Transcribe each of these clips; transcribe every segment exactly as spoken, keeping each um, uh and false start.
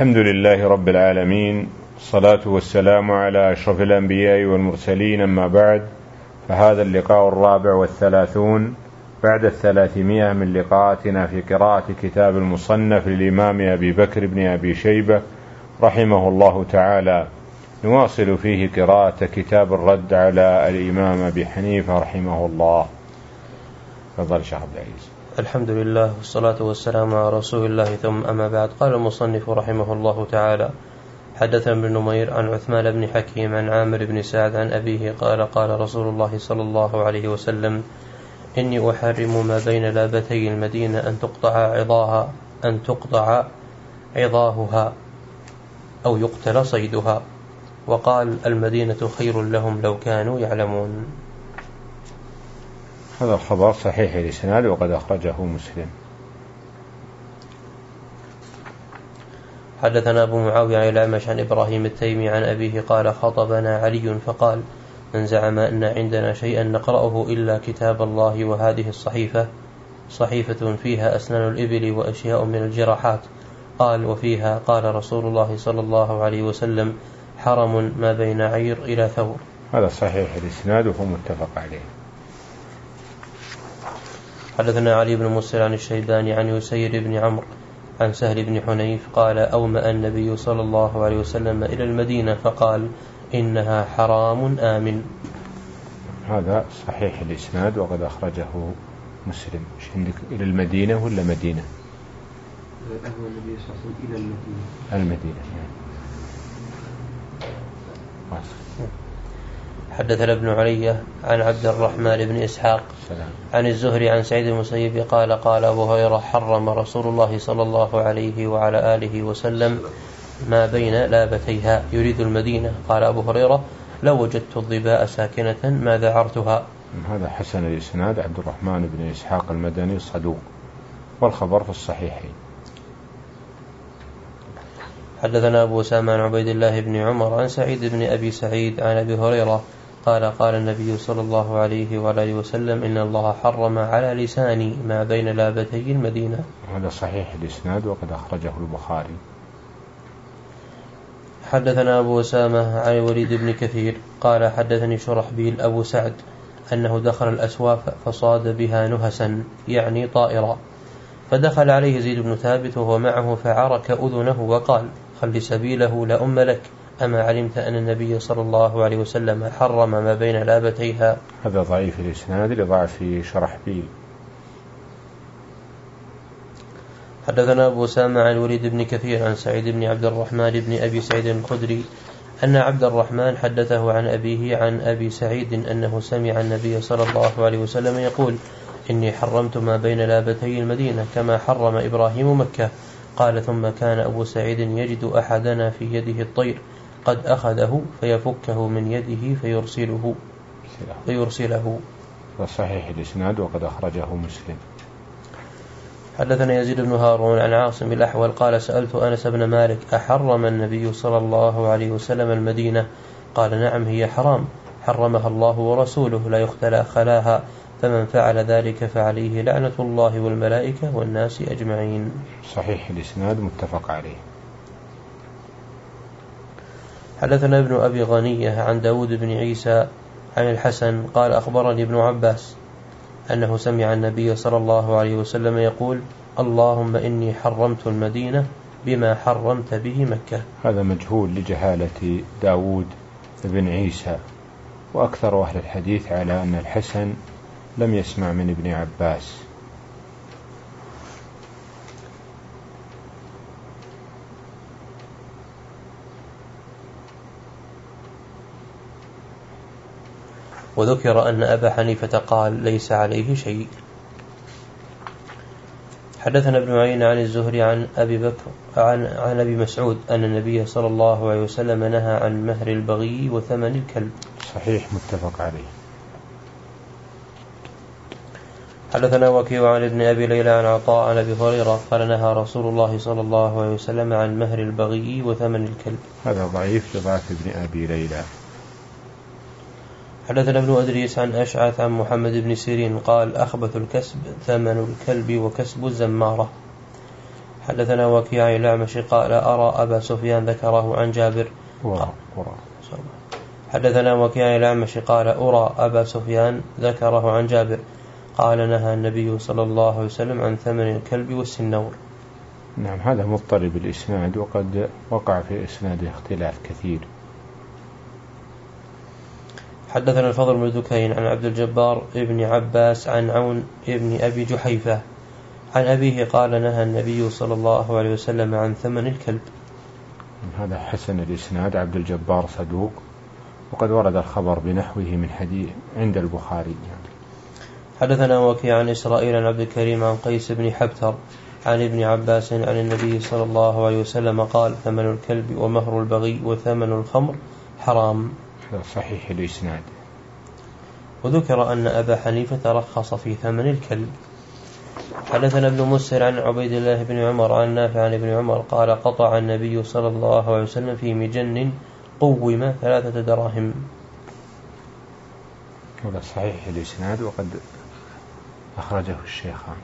الحمد لله رب العالمين، الصلاة والسلام على أشرف الأنبياء والمرسلين، أما بعد، فهذا اللقاء الرابع والثلاثون بعد الثلاثمائة من لقاءاتنا في قراءة كتاب المصنف للإمام أبي بكر بن أبي شيبة رحمه الله تعالى. نواصل فيه قراءة كتاب الرد على الإمام أبي حنيفة رحمه الله. تفضل شيخ عبد العزيز. الحمد لله والصلاة والسلام على رسول الله، ثم أما بعد. قال المصنف رحمه الله تعالى: حدثنا ابن نمير عن عثمان بن حكيم عن عامر بن سعد عن أبيه قال: قال رسول الله صلى الله عليه وسلم: إني أحرم ما بين لابتي المدينة أن تقطع عظاها أن تقطع عظاهها أو يقتل صيدها. وقال: المدينة خير لهم لو كانوا يعلمون. هذا الخبر صحيح الإسناد وقد أخرجه مسلم. حدثنا أبو معاوية عن الأعمش عن إبراهيم التيمي عن أبيه قال: خطبنا علي فقال: من زعم أن عندنا شيئا نقرأه إلا كتاب الله وهذه الصحيفة صحيفة فيها أسنان الإبل وأشياء من الجراحات. قال: وفيها قال رسول الله صلى الله عليه وسلم: حرم ما بين عير إلى ثور. هذا صحيح الإسناد وهو متفق عليه. حدثنا علي بن مسر عن الشيباني عن يسير بن عمرو عن سهل بن حنيف قال: أومأ النبي صلى الله عليه وسلم إلى المدينة فقال: إنها حرام آمن. هذا صحيح الإسناد وقد أخرجه مسلم. مش عندك إلى المدينة ولا مدينة؟ أهو النبي صلى الله عليه وسلم إلى المدينة. المدينة. حدثنا ابن علية عن عبد الرحمن بن إسحاق سلام. عن الزهري عن سعيد المسيب قال: قال أبو هريرة: حرم رسول الله صلى الله عليه وعلى آله وسلم ما بين لابتيها، يريد المدينة. قال أبو هريرة: لو وجدت الظباء ساكنة ما ذعرتها. هذا حسن الإسناد. عبد الرحمن بن إسحاق المدني صدوق، والخبر في الصحيحين. حدثنا أبو أسامة عن عبيد الله بن عمر عن سعيد بن أبي سعيد عن أبي هريرة قال: قال النبي صلى الله عليه وآله وسلم: إن الله حرم على لساني ما بين لابتي المدينة. هذا صحيح الإسناد وقد أخرجه البخاري. حدثنا أبو أسامة عن الوليد بن كثير قال: حدثني شرحبيل أبو سعد أنه دخل الأسواق فصاد بها نهسا، يعني طائرا، فدخل عليه زيد بن ثابت وهو معه فعرك أذنه وقال: خل سبيله لا أم لك، أما علمت أن النبي صلى الله عليه وسلم حرم ما بين لابتيها. هذا ضعيف الإسناد لضعف شرحبيل. حدثنا أبو أسامة عن الوليد بن كثير عن سعيد بن عبد الرحمن بن أبي سعيد الخدري أن عبد الرحمن حدثه عن أبيه عن أبي سعيد أنه سمع النبي صلى الله عليه وسلم يقول: إني حرمت ما بين لابتي المدينة كما حرم إبراهيم مكة. قال: ثم كان أبو سعيد يجد أحدنا في يده الطير قد أخذه فيفكه من يده فيرسله فيرسله وصحيح الإسناد وقد أخرجه مسلم. حدثنا يزيد بن هارون عن عاصم الأحول قال: سألت أنس بن مالك: أحرم النبي صلى الله عليه وسلم المدينة؟ قال: نعم، هي حرام، حرمها الله ورسوله، لا يختلى خلاها، فمن فعل ذلك فعليه لعنة الله والملائكة والناس أجمعين. صحيح الإسناد متفق عليه. حدثنا ابن أبي غنية عن داود بن عيسى عن الحسن قال: أخبرني ابن عباس أنه سمع النبي صلى الله عليه وسلم يقول: اللهم إني حرمت المدينة بما حرمت به مكة. هذا مجهول لجهالة داود بن عيسى، وأكثر أهل الحديث على أن الحسن لم يسمع من ابن عباس. وذكر أن أبا حنيفة قال: ليس عليه شيء. حدثنا ابن عين عن الزهري عن أبي بكر عن, عن أبي مسعود أن النبي صلى الله عليه وسلم نهى عن مهر البغي وثمن الكلب. صحيح متفق عليه. حدثنا وكيع عن ابن أبي ليلى عن عطاء عن أبي هريرة قال: نهى رسول الله صلى الله عليه وسلم عن مهر البغي وثمن الكلب. هذا ضعيف لضعف ابن أبي ليلى. حدثنا ابن أدريس عن أشعث عن محمد بن سيرين قال: أخبث الكسب ثمن الكلب وكسب الزمارة. حدثنا وكيع الأعمش قال أرى أبا سفيان ذكره عن جابر. ورا ورا. حدثنا وكيع الأعمش قال أرى أبا سفيان ذكره عن جابر قال نهى النبي صلى الله عليه وسلم عن ثمن الكلب والسنور. نعم هذا مضطرب الإسناد وقد وقع في إسناده اختلاف كثير. حدثنا الفضل بن دكين عن عبد الجبار ابن عباس عن عون ابن أبي جحيفة عن أبيه قال نهى النبي صلى الله عليه وسلم عن ثمن الكلب. هذا حسن الإسناد. عبد الجبار صدوق وقد ورد الخبر بنحوه من حديث عند البخاري. حدثنا وكيع عن إسرائيل عن عبد الكريم عن قيس بن حبتر عن ابن عباس عن النبي صلى الله عليه وسلم قال ثمن الكلب ومهر البغي وثمن الخمر حرام. صحيح الإسناد. وذكر أن أبا حنيفة رخص في ثمن الكلب. حدثنا ابن مسهر عن عبيد الله بن عمر عن نافع عن ابن عمر قال قطع النبي صلى الله عليه وسلم في مجن قوم ثلاثة دراهم. هذا صحيح الإسناد وقد أخرجه الشيخان.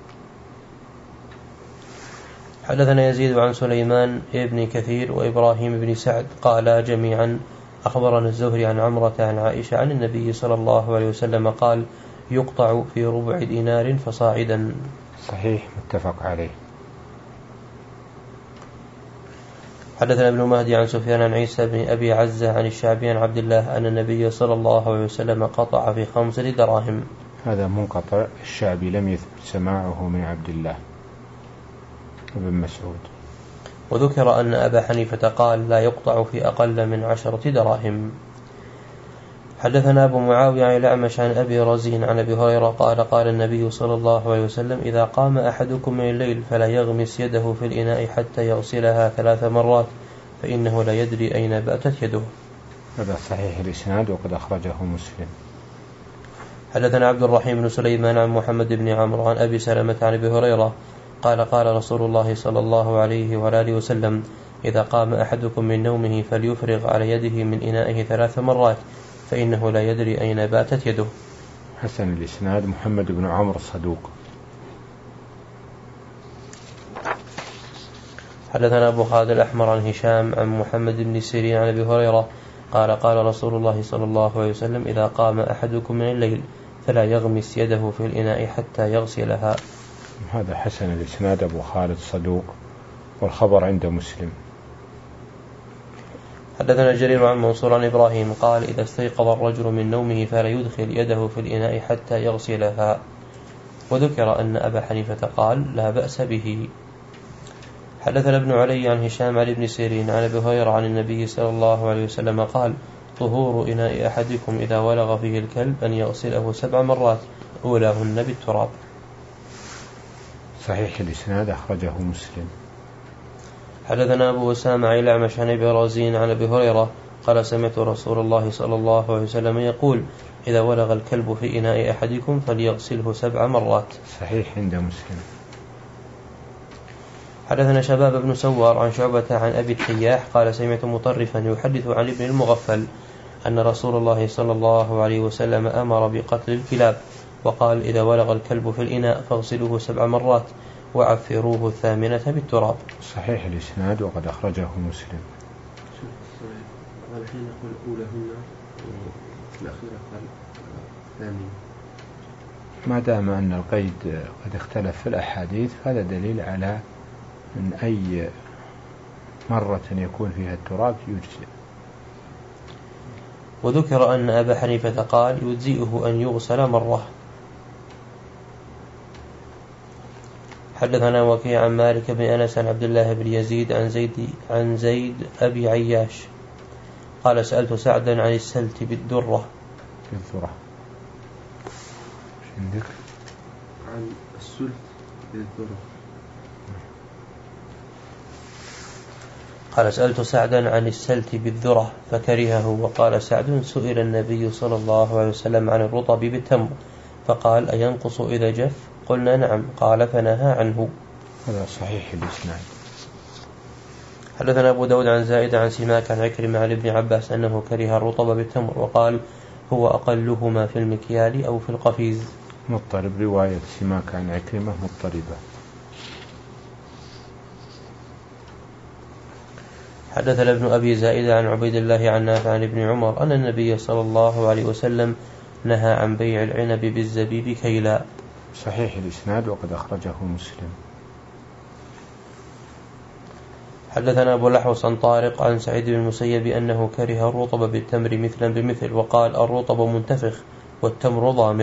حدثنا يزيد عن سليمان ابن كثير وإبراهيم بن سعد قال جميعا أخبرنا الزهري عن عمرة عن عائشة عن النبي صلى الله عليه وسلم قال يقطع في ربع دينار فصاعدا. صحيح متفق عليه. حدثنا ابن مهدي عن سفيان عن عيسى بن أبي عزة عن الشعبي عن عبد الله أن النبي صلى الله عليه وسلم قطع في خمسة دراهم. هذا منقطع. الشعبي لم يثبت سماعه من عبد الله بن مسعود. وذكر أن أبا حنيفة قال لا يقطع في أقل من عشرة دراهم. حدثنا أبو معاوية عن الأعمش عن أبي رزين عن أبي هريرة قال قال النبي صلى الله عليه وسلم إذا قام أحدكم من الليل فلا يغمس يده في الإناء حتى يغسلها ثلاث مرات فإنه لا يدري أين باتت يده. هذا صحيح الإسناد وقد أخرجه مسلم. حدثنا عبد الرحيم بن سليمان عن محمد بن عمرو عن أبي سلمة عن أبي هريرة قال قال رسول الله صلى الله عليه وآله وسلم إذا قام أحدكم من نومه فليفرغ على يده من إنائه ثلاث مرات فإنه لا يدري أين باتت يده. حسن الإسناد. محمد بن عمرو صدوق. حدثنا أبو خالد الأحمر عن هشام عن محمد بن سيرين عن أبي هريرة قال قال رسول الله صلى الله عليه وسلم إذا قام أحدكم من الليل فلا يغمس يده في الإناء حتى يغسلها. هذا حسن الإسناد. أبو خالد صدوق والخبر عند مسلم. حدثنا جرير عن منصور عن إبراهيم قال إذا استيقظ الرجل من نومه فلا يدخل يده في الإناء حتى يغسلها. وذكر أن أبا حنيفة قال لا بأس به. حدثنا ابن علي عن هشام عن ابن سيرين عن أبي هريرة عن النبي صلى الله عليه وسلم قال طهور إناء أحدكم إذا ولغ فيه الكلب أن يغسله سبع مرات أولاهن بالتراب. صحيح الإسناد. أخرجه مسلم. حدثنا أبو أسامة عن الأعمش عن أبي رزين عن أبي هريرة قال سمعت رسول الله صلى الله عليه وسلم يقول إذا ولغ الكلب في إناء أحدكم فليغسله سبع مرات. صحيح عند مسلم. حدثنا شباب بن سوار عن شعبة عن أبي التياح قال سمعت مطرفا يحدث عن ابن المغفل أن رسول الله صلى الله عليه وسلم أمر بقتل الكلاب وقال إذا ولغ الكلب في الإناء فاغسلوه سبع مرات وعفروه الثامنة بالتراب. صحيح الإسناد وقد أخرجه مسلم. قال حين يقول أولهن وفي الأخيرة قال ثامنة. ما دام أن القيد قد اختلف في الأحاديث هذا دليل على أن أي مرة يكون فيها التراب يجزئ. وذكر أن أبا حنيفة قال يجزئه أن يغسل مرة. حدثنا وكيع عن مالك بن أنس عن عبد الله بن يزيد عن زيد عن زيد أبي عياش قال سألت سعدا عن السلت بالدرة. بالذرة. عندك عن السلت بالذرة. قال سألت سعدا عن السلت بالذرة فكرهه وقال سعد سئل النبي صلى الله عليه وسلم عن الرطب بالتمر فقال أينقص إذا جف قلنا نعم قال فنهى عنه. هذا صحيح الإسناد. حدثنا أبو داود عن زائد عن سماك عن عكرمة عن ابن عباس أنه كره الرطب بالتمر وقال هو أقلهما في المكيال أو في القفيز. مضطرب. رواية سماك عن عكرمة مضطربة. حدثنا ابن أبي زائدة عن عبيد الله عن نافع عن ابن عمر أن النبي صلى الله عليه وسلم نهى عن بيع العنب بالزبيب كيلا. صحيح الإسناد وقد أخرجه مسلم. حدثنا أبو الأحوص عن طارق عن سعيد بن المسيب أنه كره الرطب بالتمر مثلا بمثل، وقال الرطب منتفخ والتمر ضامر.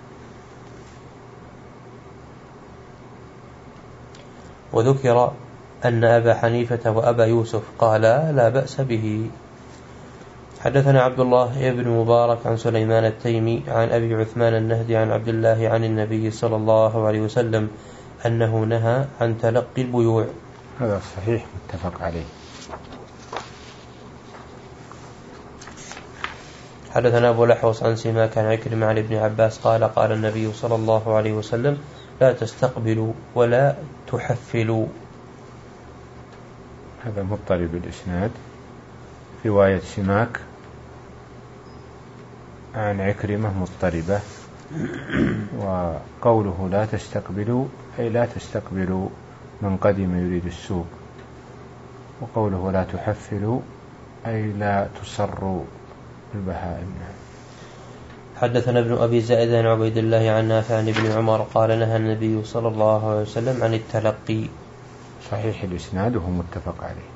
وذكر أن أبا حنيفة وأبا يوسف قالا لا بأس به. حدثنا عبد الله بن مبارك عن سليمان التيمي عن أبي عثمان النهدي عن عبد الله عن النبي صلى الله عليه وسلم أنه نهى عن تلقي البيوع. هذا صحيح متفق عليه. حدثنا أبو الأحوص عن سماك عن عكرمة عن ابن عباس قال قال النبي صلى الله عليه وسلم لا تستقبلوا ولا تحفلوا. هذا مضطرب الإسناد. رواية سماك عن عكرمة مضطربة، وقوله لا تستقبلوا أي لا تستقبلوا من قدم يريد السوق، وقوله لا تحفلوا أي لا تصروا البهائم. حدثنا ابن أبي زائدة عن عبيد الله عن نافع عن ابن عمر قال نهى النبي صلى الله عليه وسلم عن التلقي. صحيح الإسناد وهو متفق عليه.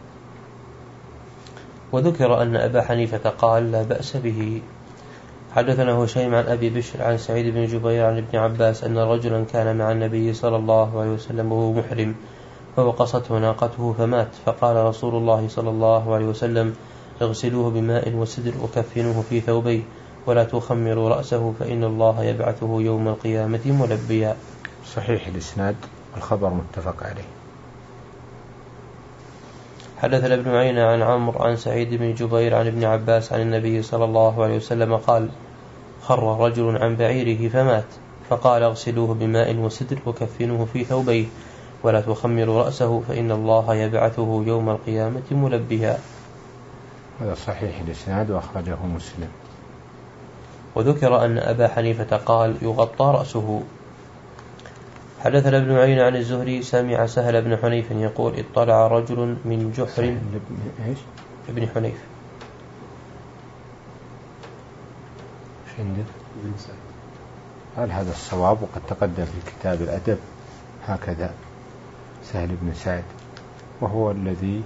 وذكر أن أبا حنيفة قال لا بأس به. حدثنا هشيم عن أبي بشر عن سعيد بن جبير عن ابن عباس أن رجلا كان مع النبي صلى الله عليه وسلم وهو محرم فوقصته ناقته فمات، فقال رسول الله صلى الله عليه وسلم اغسلوه بماء وسدر وكفنوه في ثوبيه ولا تخمروا رأسه فإن الله يبعثه يوم القيامة ملبيا. صحيح الإسناد والخبر متفق عليه. حدثنا ابن عيينة عن عمرو عن سعيد بن جبير عن ابن عباس عن النبي صلى الله عليه وسلم قال خر رجل عن بعيره فمات، فقال اغسلوه بماء وسدر وكفنوه في ثوبيه ولا تخمروا رأسه فإن الله يبعثه يوم القيامة ملبيا. هذا صحيح الإسناد وأخرجه مسلم. وذكر أن أبا حنيفة قال يغطى رأسه. حدثنا ابن عيينة عن الزهري سمع سهل بن حنيف يقول اطلع رجل من جحر ابن حنيف قال هذا الصواب وقد تقدم في كتاب الأدب هكذا سهل بن سعد، وهو الذي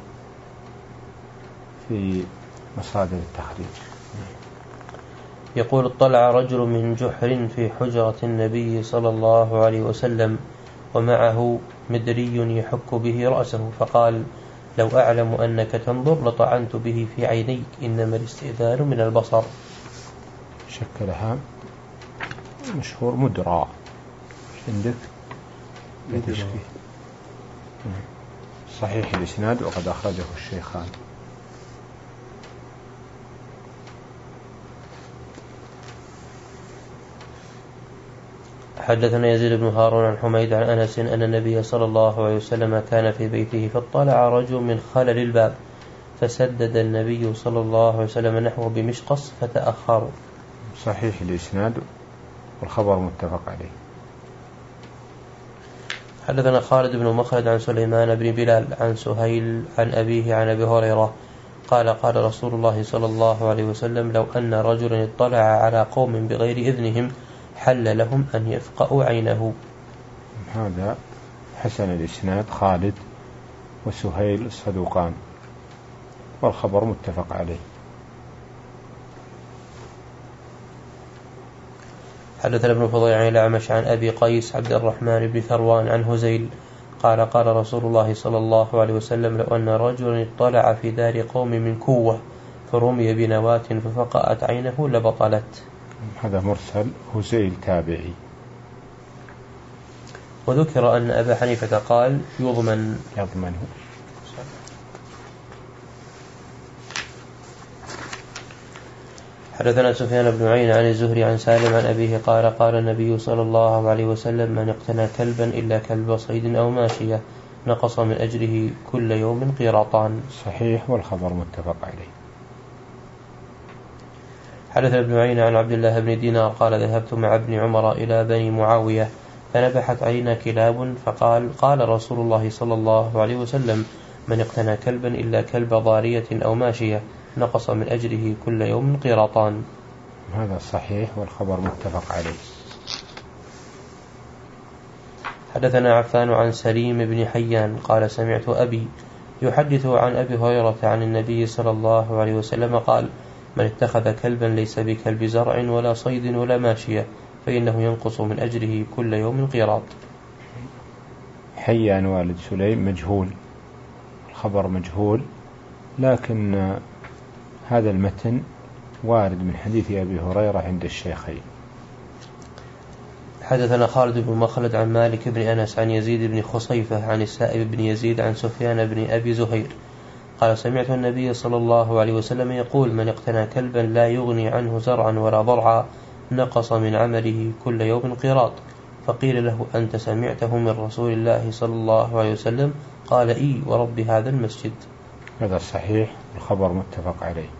في مصادر التخريج. يقول اطلع رجل من جحر في حجرة النبي صلى الله عليه وسلم ومعه مدري يحك به رأسه، فقال لو أعلم أنك تنظر لطعنت به في عينيك إنما الاستئذان من البصر. شكلها مشهور مدرى عندك بتشكي. صحيح الإسناد وقد أخرجه الشيخان. حدثنا يزيد بن هارون عن حميد عن أنس أن النبي صلى الله عليه وسلم كان في بيته فاطلع رجل من خلل الباب فسدد النبي صلى الله عليه وسلم نحوه بمشقص فتأخروا. صحيح الإسناد والخبر متفق عليه. حدثنا خالد بن مخلد عن سليمان بن بلال عن سهيل عن أبيه عن أبي هريرة قال قال رسول الله صلى الله عليه وسلم لو أن رجلا اطلع على قوم بغير إذنهم حل لهم أن يفقأوا عينه. هذا حسن الإسناد خالد وسهيل الصدوقان والخبر متفق عليه. حدثنا ابن فضيل عن الأعمش عن أبي قيس عبد الرحمن بن ثروان عن هزيل قال قال رسول الله صلى الله عليه وسلم لو أن رجلا اطلع في دار قوم من كوة فرمي بنواة ففقأت عينه لبطلت. هذا مرسل هزيل تابعي. وذكر أن أبا حنيفة قال يضمن يضمنه. حدثنا سفيان بن عيينة عن الزهري عن سالم عن أبيه قال قال النبي صلى الله عليه وسلم من اقتنى كلبا إلا كلب صيد أو ماشية نقص من أجره كل يوم قيراطان. صحيح والخبر متفق عليه. حدثنا ابن عيينة عن عبد الله بن دينار قال ذهبت مع ابن عمر إلى بني معاوية فنبحت علينا كلاب فقال قال رسول الله صلى الله عليه وسلم من اقتنى كلبا إلا كلب ضارية أو ماشية نقص من أجره كل يوم قيراطان. هذا صحيح والخبر متفق عليه. حدثنا عفان عن سليم بن حيان قال سمعت أبي يحدث عن أبي هريرة عن النبي صلى الله عليه وسلم قال من اتخذ كلبا ليس بكلب زرع ولا صيد ولا ماشية فإنه ينقص من أجره كل يوم قيراط. حيان والد سليم مجهول، الخبر مجهول، لكن هذا المتن وارد من حديث أبي هريرة عند الشيخين. حدثنا خالد بن مخلد عن مالك بن أنس عن يزيد بن خصيفة عن السائب بن يزيد عن سفيان بن أبي زهير قال سمعت النبي صلى الله عليه وسلم يقول من اقتنى كلبا لا يغني عنه زرعا ولا ضرعا نقص من عمله كل يوم قيراط. فقيل له أنت سمعته من رسول الله صلى الله عليه وسلم؟ قال إي ورب هذا المسجد. هذا صحيح، الخبر متفق عليه.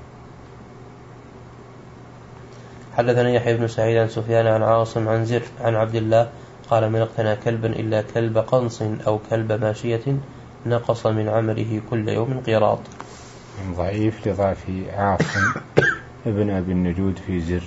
حدثنا يحيى بن سعيد عن سفيان عن عاصم عن زر عن عبد الله قال من اقتنى كلبا إلا كلب قنص أو كلب ماشية نقص من عمله كل يوم قيراط. ضعيف لضعف عاصم ابن أبي النجود في زر.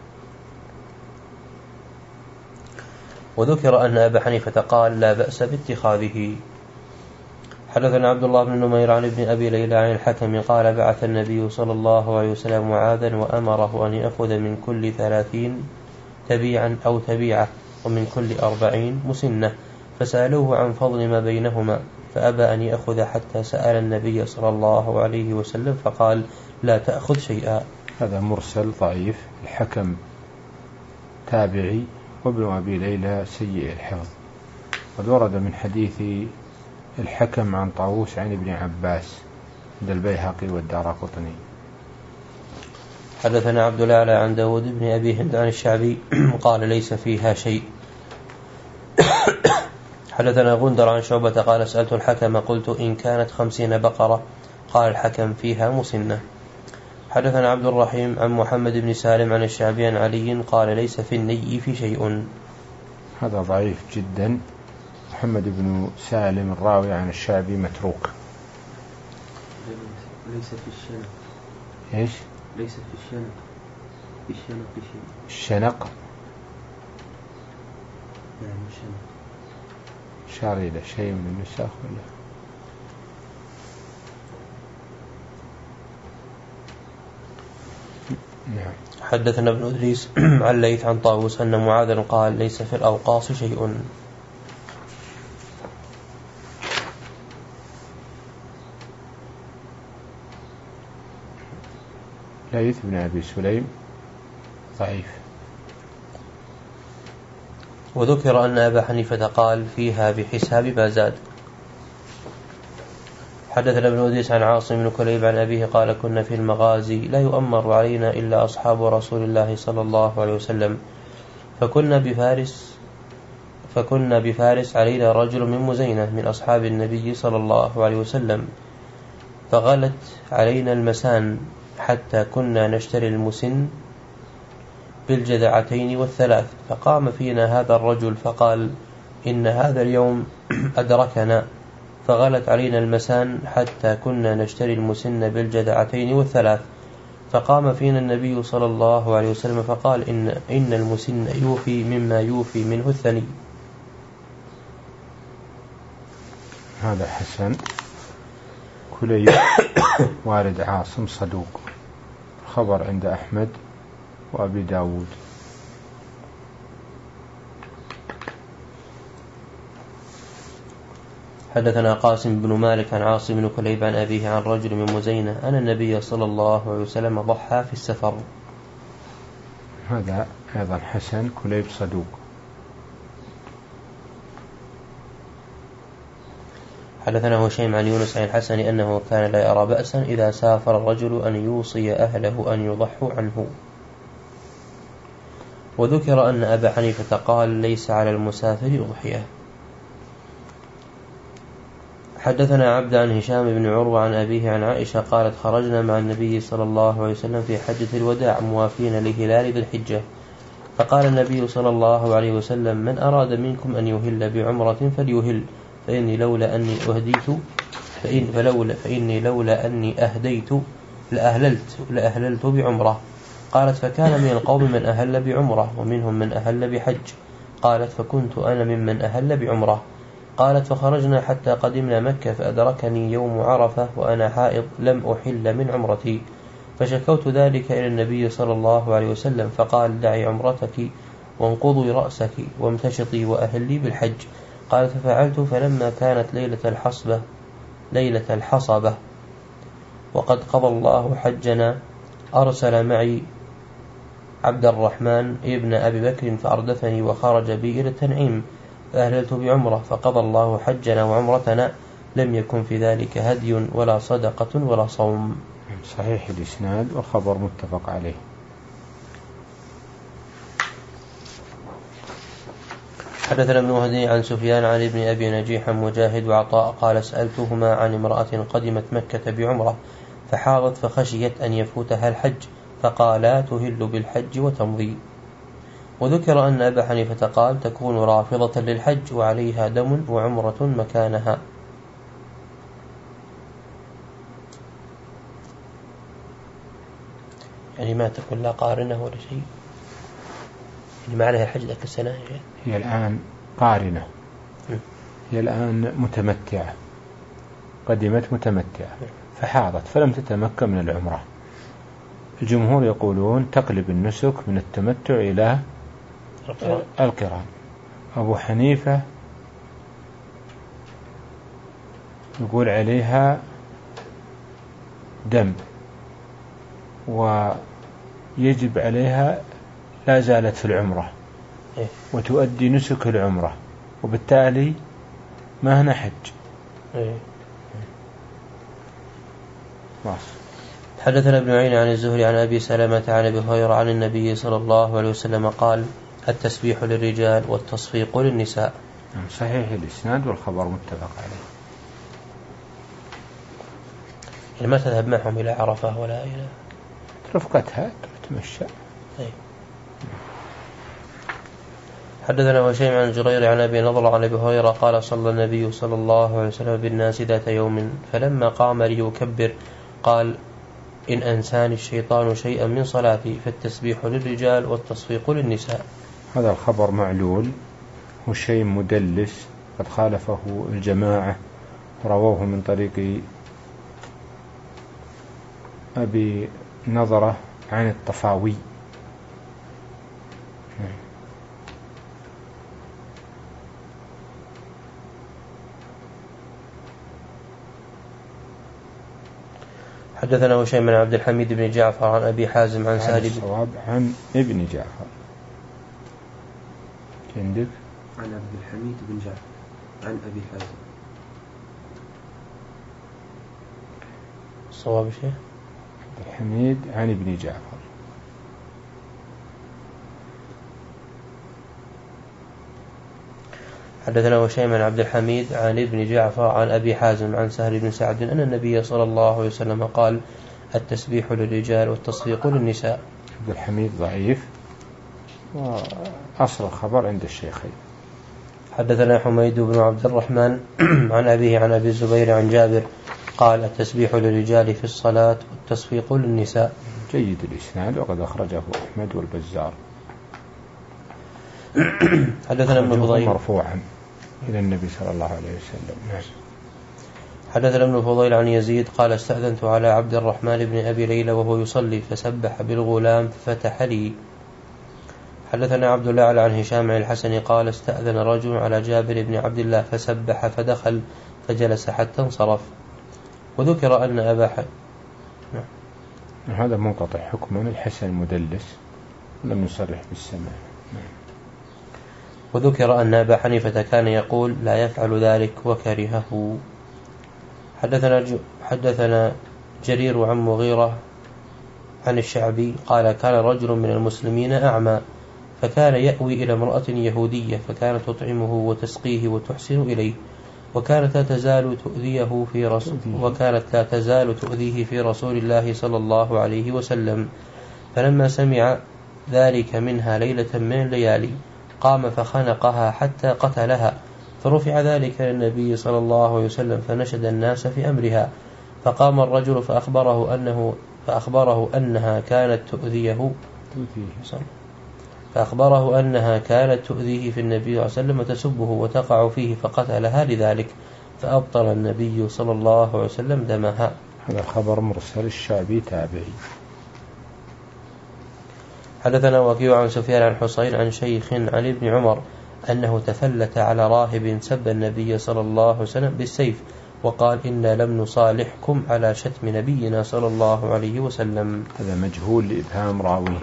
وذكر أن أبا حنيفة قال لا بأس باتخاذه. حدثنا عبد الله بن نمير عن ابن أبي ليلى عن الحكم قال بعث النبي صلى الله عليه وسلم معاذا وأمره أن يأخذ من كل ثلاثين تبيعا أو تبيعة ومن كل أربعين مسنة، فسألوه عن فضل ما بينهما فأبى أن يأخذ حتى سأل النبي صلى الله عليه وسلم فقال لا تأخذ شيئا. هذا مرسل ضعيف، الحكم تابعي وابن أبي ليلى سيء الحفظ. قد ورد من حديث الحكم عن طاووس عن ابن عباس عند البيهقي والدارقطني. حدثنا عبد الأعلى عن داود بن أبي هند عن الشعبي قال ليس فيها شيء. حدثنا غندر عن شعبة قال سألت الحكم قلت إن كانت خمسين بقرة قال الحكم فيها مسنة. حدثنا عبد الرحيم عن محمد بن سالم عن الشعبي عن علي قال ليس في الني في شيء. هذا ضعيف جدا. محمد بن سالم الراوي عن الشعبي متروك. ليس في الشنق. ايش؟ ليس في الشنق. في الشنق شيء. الشنق. نعم الشنق. شار إلى شيء من النساخ ولا؟ نعم. حدثنا ابن إدريس عن ليث عن طاووس أن معاذ قال ليس في الأوقاص شيء. ليث بن أبي سليم ضعيف. وذكر أن أبا حنيفة قال فيها بحساب ما زاد. حدثنا ابن أدريس عن عاصم بن كليب عن أبيه قال كنا في المغازي لا يؤمر علينا إلا أصحاب رسول الله صلى الله عليه وسلم فكنا بفارس فكنا بفارس علينا رجل من مزينة من أصحاب النبي صلى الله عليه وسلم فغلت علينا المسان حتى كنا نشتري المسن بالجذعتين والثلاث فقام فينا هذا الرجل فقال إن هذا اليوم أدركنا فغلت علينا المسان حتى كنا نشتري المسن بالجذعتين والثلاث فقام فينا النبي صلى الله عليه وسلم فقال إن, إن المسن يوفي مما يوفي منه الثني. هذا حسن. كليب والد عاصم صدوق، خبر عند أحمد وأبي داود. حدثنا قاسم بن مالك عن عاصم بن كليب عن أبيه عن رجل من مزينة أن النبي صلى الله عليه وسلم ضحى في السفر. هذا أيضا حسن، كليب صدوق. حدثنا هشيم عن يونس عن الحسن أنه كان لا يرى بأسا إذا سافر الرجل أن يوصي أهله أن يضحوا عنه. وذكر أن أبا حنيفة قال ليس على المسافر أضحية. حدثنا عبد عن هشام بن عروة عن أبيه عن عائشة قالت خرجنا مع النبي صلى الله عليه وسلم في حجة الوداع موافين لهلال ذي الحجة فقال النبي صلى الله عليه وسلم من أراد منكم أن يهل بعمرة فليهل فإني لولا أني أهديت فإن فلولا فإني لولا أني أهديت لأهللت لأهللت بعمرة. قالت فكان من القوم من أهل بعمرة ومنهم من أهل بحج. قالت فكنت أنا ممن أهل بعمرة. قالت فخرجنا حتى قدمنا مكة فأدركني يوم عرفة وأنا حائض لم أحل من عمرتي، فشكوت ذلك إلى النبي صلى الله عليه وسلم فقال دعي عمرتك وانقضي رأسك وامتشطي وأهلي بالحج. قالت ففعلت، فلما كانت ليلة الحصبة ليلة الحصبة وقد قضى الله حجنا أرسل معي عبد الرحمن ابن أبي بكر فأردفني وخرج بي إلى التنعيم فأهللت بعمرة فقضى الله حجنا وعمرتنا، لم يكن في ذلك هدي ولا صدقة ولا صوم. صحيح الإسناد والخبر متفق عليه. حدثنا ابن مهدي عن سفيان عن ابن أبي نجيح مجاهد وعطاء قال سألتهما عن امرأة قدمت مكة بعمرة فحاضت فخشيت أن يفوتها الحج فقالا تهل بالحج وتمضي. وذكر أن أبا حنيفة قال تكون رافضة للحج وعليها دم وعمرة مكانها. يعني ما تكون لا قارنة ولا شيء، يعني ما عليها الحج ذاك السنة. هي الآن قارنة، هي الآن متمتعة، قدمت متمتعة فحاضت فلم تتمكن من العمرة. الجمهور يقولون تقلب النسك من التمتع إلى القران. أبو حنيفة يقول عليها دم ويجب عليها لا زالت في العمرة وتؤدي نسك العمرة وبالتالي ما هنا حج. حدثنا ابن عين عن الزهري عن أبي سلمة عن أبي هريرة عن النبي صلى الله عليه وسلم قال التسبيح للرجال والتصفيق للنساء. صحيح الإسناد والخبر متفق عليه. يعني ما تذهب معهم إلى عرفة ولا إلى رفقتها تمشى. حدثنا هشيم عن جرير عن أبي نضر عن أبي هريرة قال صلى النبي صلى الله عليه وسلم بالناس ذات يوم فلما قام ليكبر قال إن أنساني الشيطان شيئا من صلاتي فالتسبيح للرجال والتصفيق للنساء. هذا الخبر معلول هشيم مدلس قد خالفه الجماعة رووه من طريق أبي نضرة عن الطفاوي. حدثنا هشيم بن عبد الحميد بن جعفر عن أبي حازم عن سهل الصواب عن ابن جعفر. عندك عن عبد الحميد بن جعفر عن أبي حازم. الصواب شيء عبد الحميد عن ابن جعفر. حدثنا هشيم بن عبد الحميد عن ابن جعفر عن أبي حازم عن سهل بن سعد أن النبي صلى الله عليه وسلم قال التسبيح للرجال والتصفيق للنساء. عبد الحميد ضعيف وأصل الخبر عند الشيخين. حدثنا حميد بن عبد الرحمن عن أبيه عن أبي الزبير عن جابر قال التسبيح للرجال في الصلاة والتصفيق للنساء. جيد الإسناد وقد أخرجه أحمد والبزار. حدثنا ابن فضيل مرفوعا إلى النبي صلى الله عليه وسلم. حدثنا ابن فضيل عن يزيد قال استأذنت على عبد الرحمن بن أبي ليلى وهو يصلي فسبح بالغلام ففتح لي. حدثنا عبد الله عن هشام عن الحسن قال استأذن رجل على جابر بن عبد الله فسبح فدخل فجلس حتى انصرف. وذكر أن أبا ح... نعم. هذا منقطع حكما الحسن مدلس لم يصرح بالسماع. نعم. وذكر أن أبا حنيفة كان يقول لا يفعل ذلك وكرهه. حدثنا, ج... حدثنا جرير عن مغيرة عن الشعبي قال كان رجل من المسلمين أعمى فكان يأوي إلى امرأة يهودية فكانت تطعمه وتسقيه وتحسن إليه وكانت لا تزال تؤذيه في رسول وكانت لا تزال تؤذيه في رسول الله صلى الله عليه وسلم. فلما سمع ذلك منها ليلة من الليالي قام فخنقها حتى قتلها فرفع ذلك للنبي صلى الله عليه وسلم فنشد الناس في أمرها، فقام الرجل فأخبره أنه فأخبره أنها كانت تؤذيه فأخبره أنها كانت تؤذيه في النبي صلى الله عليه وسلم وتسبه وتقع فيه فقتلها لذلك، فأبطل النبي صلى الله عليه وسلم دمها. هذا خبر مرسل الشعبي تابعي. حدثنا وكيع عن سفيان عن حسين عن شيخ عن ابن عمر أنه تفلت على راهب سب النبي صلى الله عليه وسلم بالسيف وقال إنا لم نصالحكم على شتم نبينا صلى الله عليه وسلم. هذا مجهول لإبهام راوي.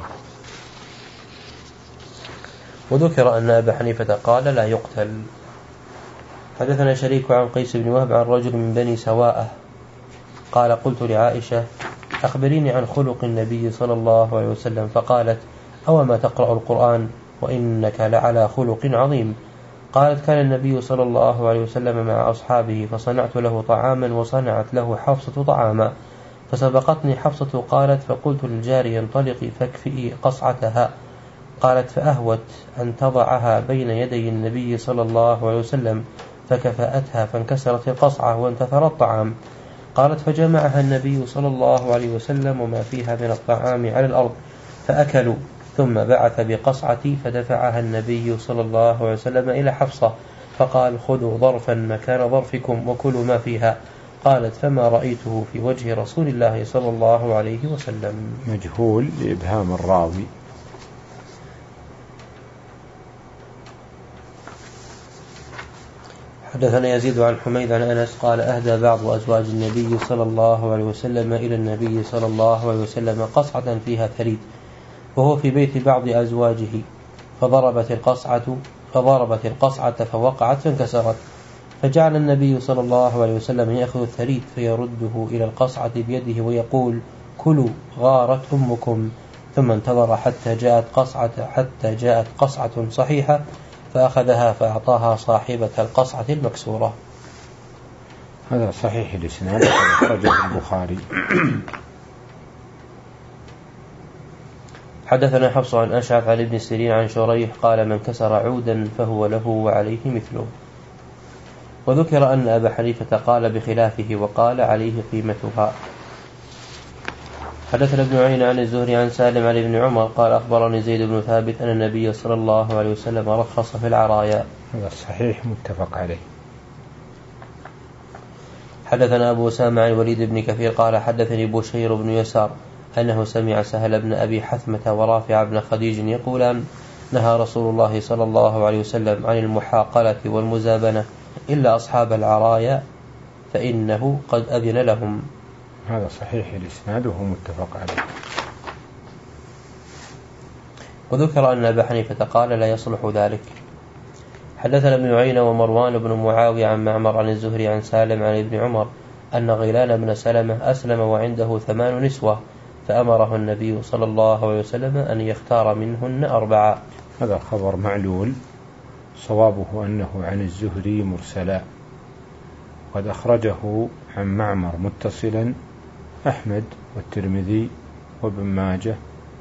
وذكر أن أبا حنيفة قال لا يقتل. حدثنا شريك عن قيس بن وهب عن رجل من بني سواءة قال قلت لعائشة أخبريني عن خلق النبي صلى الله عليه وسلم، فقالت أو ما تقرأ القرآن وإنك لعلى خلق عظيم. قالت كان النبي صلى الله عليه وسلم مع أصحابه فصنعت له طعاما وصنعت له حفصة طعاما، فسبقتني حفصة قالت فقلت للجارية انطلقي فاكفئي قصعتها، قالت فأهوت أن تضعها بين يدي النبي صلى الله عليه وسلم فكفأتها فانكسرت القصعة وانتثر الطعام. قالت فجمعها النبي صلى الله عليه وسلم وما فيها من الطعام على الأرض فأكلوا، ثم بعث بقصعتي فدفعها النبي صلى الله عليه وسلم إلى حفصة فقال خذوا ظرفا مكان ظرفكم وكلوا ما فيها. قالت فما رأيته في وجه رسول الله صلى الله عليه وسلم. مجهول لإبهام الراوي. حدثنا يزيد عن حميد عن أنس قال أهدى بعض أزواج النبي صلى الله عليه وسلم إلى النبي صلى الله عليه وسلم قصعة فيها ثريد وهو في بيت بعض أزواجه، فضربت القصعة فضربت القصعة فوقعت فانكسرت، فجعل النبي صلى الله عليه وسلم يأخذ الثريد فيرده إلى القصعة بيده ويقول كلوا غارت أمكم، ثم انتظر حتى جاءت قصعة حتى جاءت قصعة صحيحة فأخذها فأعطاها صاحبة القصعة المكسورة. هذا صحيح الإسناد أخرجه البخاري. حدثنا حفص عن أشعث عن ابن سيرين عن شريح قال من كسر عودا فهو له وعليه مثله. وذكر أن أبا حنيفة قال بخلافه وقال عليه قيمتها. حدثنا ابن عين عن الزهري عن سالم عن ابن عمر قال أخبرني زيد بن ثابت أن النبي صلى الله عليه وسلم رخص في العرايا. هذا صحيح متفق عليه. حدثنا أبو أسامة عن الوليد بن كثير قال حدثني بشير بن يسار أنه سمع سهل بن أبي حثمة ورافع بن خديج يقولان نهى رسول الله صلى الله عليه وسلم عن المحاقلة والمزابنة إلا أصحاب العرايا فإنه قد أذن لهم. هذا صحيح الإسناد وهو متفق عليه. وذكر أن أبا حنيفة قال لا يصلح ذلك. حدثنا ابن عيينة ومروان بن معاوية عن معمر عن الزهري عن سالم عن ابن عمر أن غيلان بن سلمة أسلم وعنده ثمان نسوة فأمره النبي صلى الله عليه وسلم أن يختار منهن أربعة. هذا خبر معلول، صوابه أنه عن الزهري مرسلا، قد أخرجه عن معمر متصلا أحمد والترمذي وابن ماجه،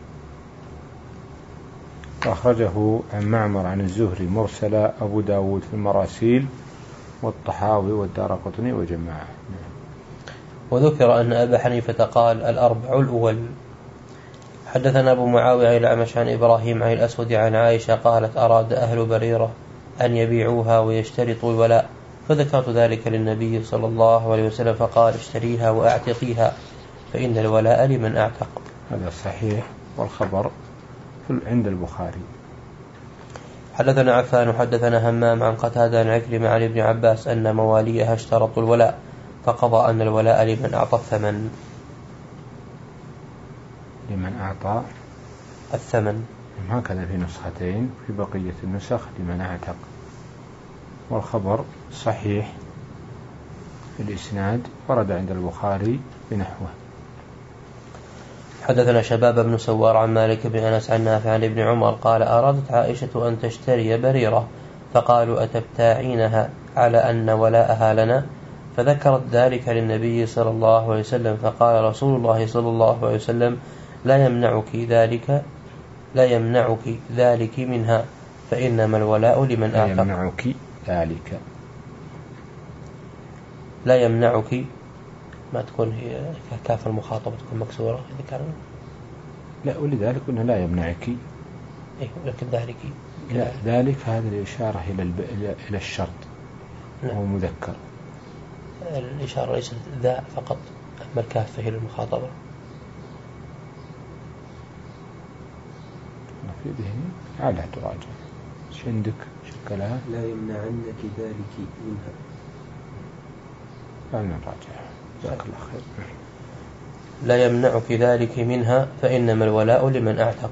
وأخرجه عن معمر عن الزهري مرسلا أبو داود في المراسيل والطحاوي والدارقطني وجماعة. وذكر أن أبا حنيفة قال الأربع الأول. حدثنا أبو معاوية عن الأعمش عن إبراهيم عن الأسود عن عائشة قالت أراد أهل بريرة أن يبيعوها ويشترطوا الولاء، فذكرت ذلك للنبي صلى الله عليه وسلم فقال اشتريها وأعتقيها فإن الولاء لمن أعتق. هذا صحيح والخبر عند البخاري. حدثنا عفان حدثنا همام عن قتادة عن عكرمة عن ابن عباس أن مواليها اشترطوا الولاء فقضى أن الولاء لمن أعطى الثمن. لمن أعطى الثمن هكذا في نسختين، في بقية النسخ لمن أعتق، والخبر صحيح في الإسناد ورد عند البخاري بنحوه. حدثنا شباب بن سوار عن مالك بن أنس عن نافع عن ابن عمر قال أرادت عائشة أن تشتري بريرة فقالوا أتبتاعينها على أن ولاءها لنا، فذكرت ذلك للنبي صلى الله عليه وسلم فقال رسول الله صلى الله عليه وسلم لا يمنعك ذلك لا يمنعك ذلك منها فإنما الولاء لمن أعتق. لا يمنعك ذلك. لا يمنعك ما تكون هي كاف المخاطبة تكون مكسورة إذا كان لا، ولذلك قلنا لا يمنعك. إيه لكن ذلك لا، ذلك هذه الإشارة إلى الب... إلى الشرط. نعم. هو مذكر. الإشارة ليست ذا فقط، أما الكاف هي للمخاطبة. ما في ذهني على تراجع. ايش عندك شكلها؟ لا يمنعنك ذلك منها. لا نراجع. جزاك الله خير. لا يمنعك ذلك منها فإنما الولاء لمن أعتق.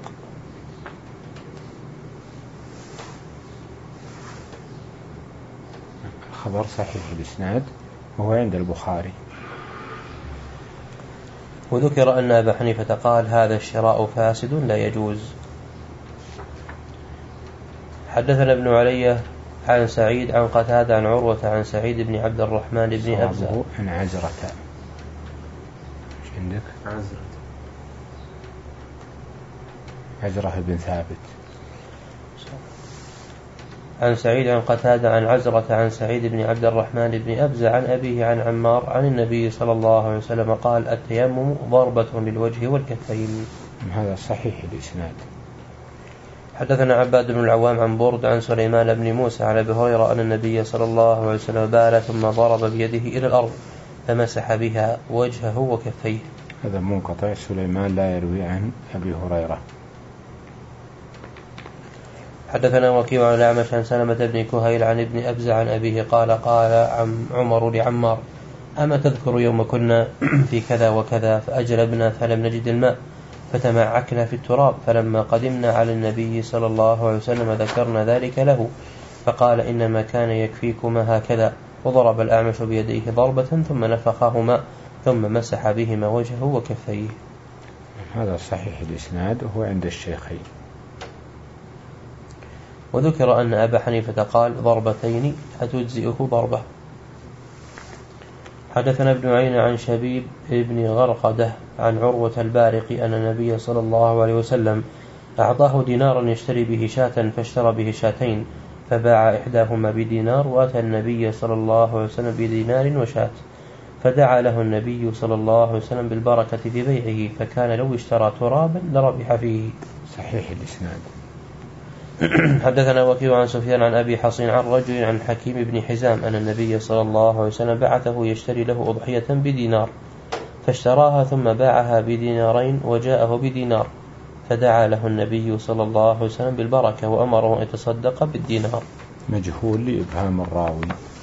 خبر صحيح الإسناد وهو عند البخاري. وذكر أن أبا حنيفة قال هذا الشراء فاسد لا يجوز. حدثنا ابن علي عن سعيد عن قتادة عن عروة عن سعيد بن عبد الرحمن بن أبزة عن عزرة. ايش عندك؟ عزرة عزرة بن ثابت. عن سعيد عن قتادة عن عزرة عن سعيد بن عبد الرحمن بن أبزة عن أبيه عن عمار عن النبي صلى الله عليه وسلم قال التيمم ضربة للوجه والكفين. هذا صحيح الإسناد. حدثنا عباد بن العوام عن برد عن سليمان بن موسى عن أبي هريرة أن النبي صلى الله عليه وسلم بال ثم ضرب بيده إلى الأرض فمسح بها وجهه وكفيه. هذا منقطع، سليمان لا يروي عن أبي هريرة. حدثنا وكيع عن الأعمش عن سلمة بن كهيل عن ابن أبزة عن أبيه قال قال عم عمر لعمار أما تذكر يوم كنا في كذا وكذا فأجلبنا فلم نجد الماء فتمعكنا في التراب فلما قدمنا على النبي صلى الله عليه وسلم ذكرنا ذلك له فقال إنما كان يكفيكما هكذا، وضرب الأعمش بيديه ضربة ثم نفخهما ثم مسح بهما وجهه وكفيه. هذا صحيح الإسناد وهو عند الشيخين. وذكر أن أبا حنيفة قال ضربتين أتجزئه ضربة. حدثنا ابن عين عن شبيب ابن غرقدة عن عروة البارقي أن النبي صلى الله عليه وسلم أعطاه دينارا يشتري به شاة فاشترى به شاتين فباع إحداهما بدينار وأتى النبي صلى الله عليه وسلم بدينار وشاة فدعا له النبي صلى الله عليه وسلم بالبركة في بيعه فكان لو اشترى ترابا لربح فيه. صحيح الإسناد. حدثنا وكيع عن سفيان عن أبي حصين عن رجل عن حكيم بن حزام أن النبي صلى الله عليه وسلم بعثه يشتري له أضحية بدينار فاشتراها ثم باعها بدينارين وجاءه بدينار فدعا له النبي صلى الله عليه وسلم بالبركة وأمره أن يتصدق بالدينار. مجهول لإبهام الراوي.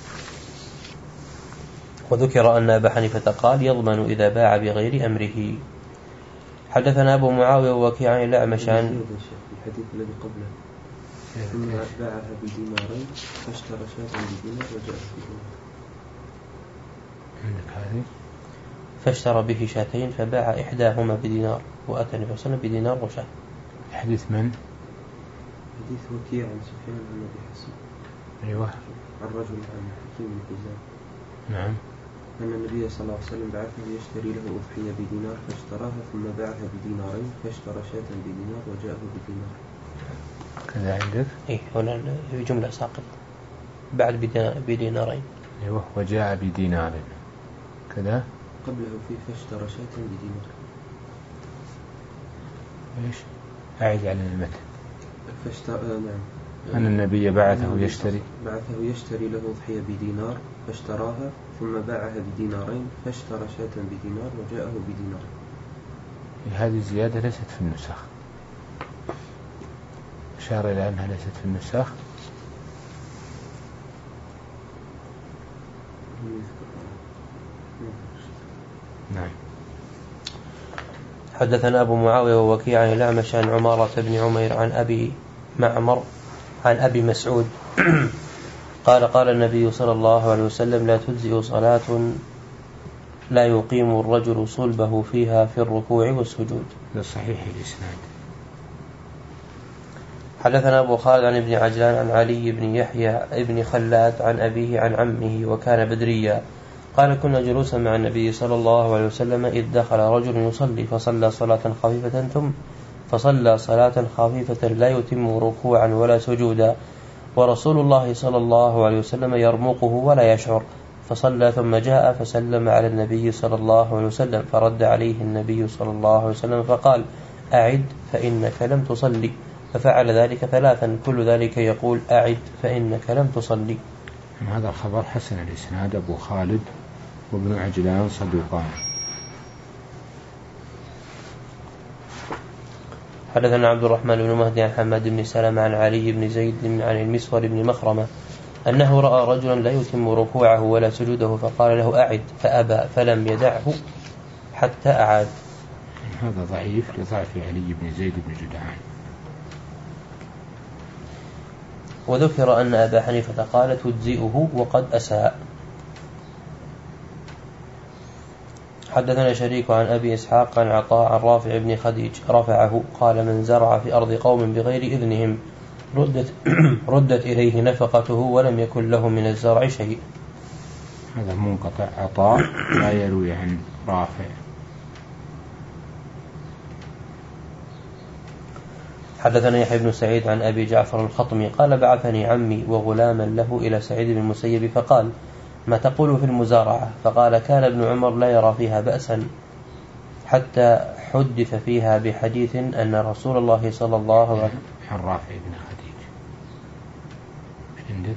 وذكر أن أبا حنيفة قال يضمن إذا باع بغير أمره. حدثنا أبو معاوية ووكيع عن الأعمش عن الحديث الذي قبله ثم باعها بدينارين فاشترى شاة بدينار وجاء بدينار. عندك هذه فاشترى به شاتين فباع إحداهما بدينار وأتى النبي صلى الله عليه وسلم بدينار وشاة. حديث من؟ حديث وكيع عن سفيان بن أبي حسن. أيوة. عن رجل عن حكيم بن حزام. نعم. أن النبي صلى الله عليه وسلم بعثه يشتري له أضحية بدينار فاشتراها ثم باعها بدينارين فاشترى شاة بدينار وجاءه بدينار. كذا عندك؟ إيه هنا جملة ساقطة بعد بدينارين. أيوة. وجاء بدينار كذا قبله في فاشترى شاة بدينار. إيش؟ أعيد على المتن. فاشترى نعم. أن النبي بعثه يشتري بعثه يشتري له أضحية بدينار فاشتراها ثم باعها بدينارين فاشترى شاة بدينار وجاءه بدينار. هذه الزيادة ليست في النسخ. أشار إلى أنها ليست في النسخ. نعم. حدثنا أبو معاوية ووكيع عن الأعمش عن عمارة بن عمير عن أبي معمر عن أبي مسعود قال قال النبي صلى الله عليه وسلم لا تجزئ صلاة لا يقيم الرجل صلبه فيها في الركوع والسجود. لصحيح الإسناد. حدثنا أبو خالد عن ابن عجلان عن علي بن يحيى ابن خلاد عن أبيه عن عمه وكان بدريا قال كنا جلوسا مع النبي صلى الله عليه وسلم إذ دخل رجل يصلي فصلى صلاة خفيفة ثم فصلى صلاة خفيفة لا يتم ركوعا ولا سجودا ورسول الله صلى الله عليه وسلم يرمقه ولا يشعر، فصلى ثم جاء فسلم على النبي صلى الله عليه وسلم، فرد عليه النبي صلى الله عليه وسلم فقال: أعد فإنك لم تصلي، ففعل ذلك ثلاثا، كل ذلك يقول: أعد فإنك لم تصلي. هذا الخبر حسن الإسناد، أبو خالد وابن عجلان صدوقان. حدثنا عبد الرحمن بن مهدي عن حماد بن سلمة عن علي بن زيد عن المسور بن مخرمة أنه رأى رجلا لا يتم ركوعه ولا سجوده، فقال له: أعد، فأبى، فلم يدعه حتى أعاد. هذا ضعيف لضعف علي بن زيد بن جدعان. وذكر أن أبا حنيفة قال: تجزئه وقد أساء. حدثنا شريك عن أبي إسحاق عن عطاء عن رافع بن خديج رفعه قال: من زرع في أرض قوم بغير إذنهم ردت, ردت إليه نفقته ولم يكن له من الزرع شيء. هذا منقطع، عطاء لا يروي عن رافع. حدثنا يحيى بن سعيد عن أبي جعفر الخطمي قال: بعثني عمي وغلاما له إلى سعيد بن المسيب فقال: ما تقول في المزارعة؟ فقال: كان ابن عمر لا يرى فيها بأسا حتى حدث فيها بحديث أن رسول الله صلى الله عليه وسلم. عن رافع بن خديج عندك؟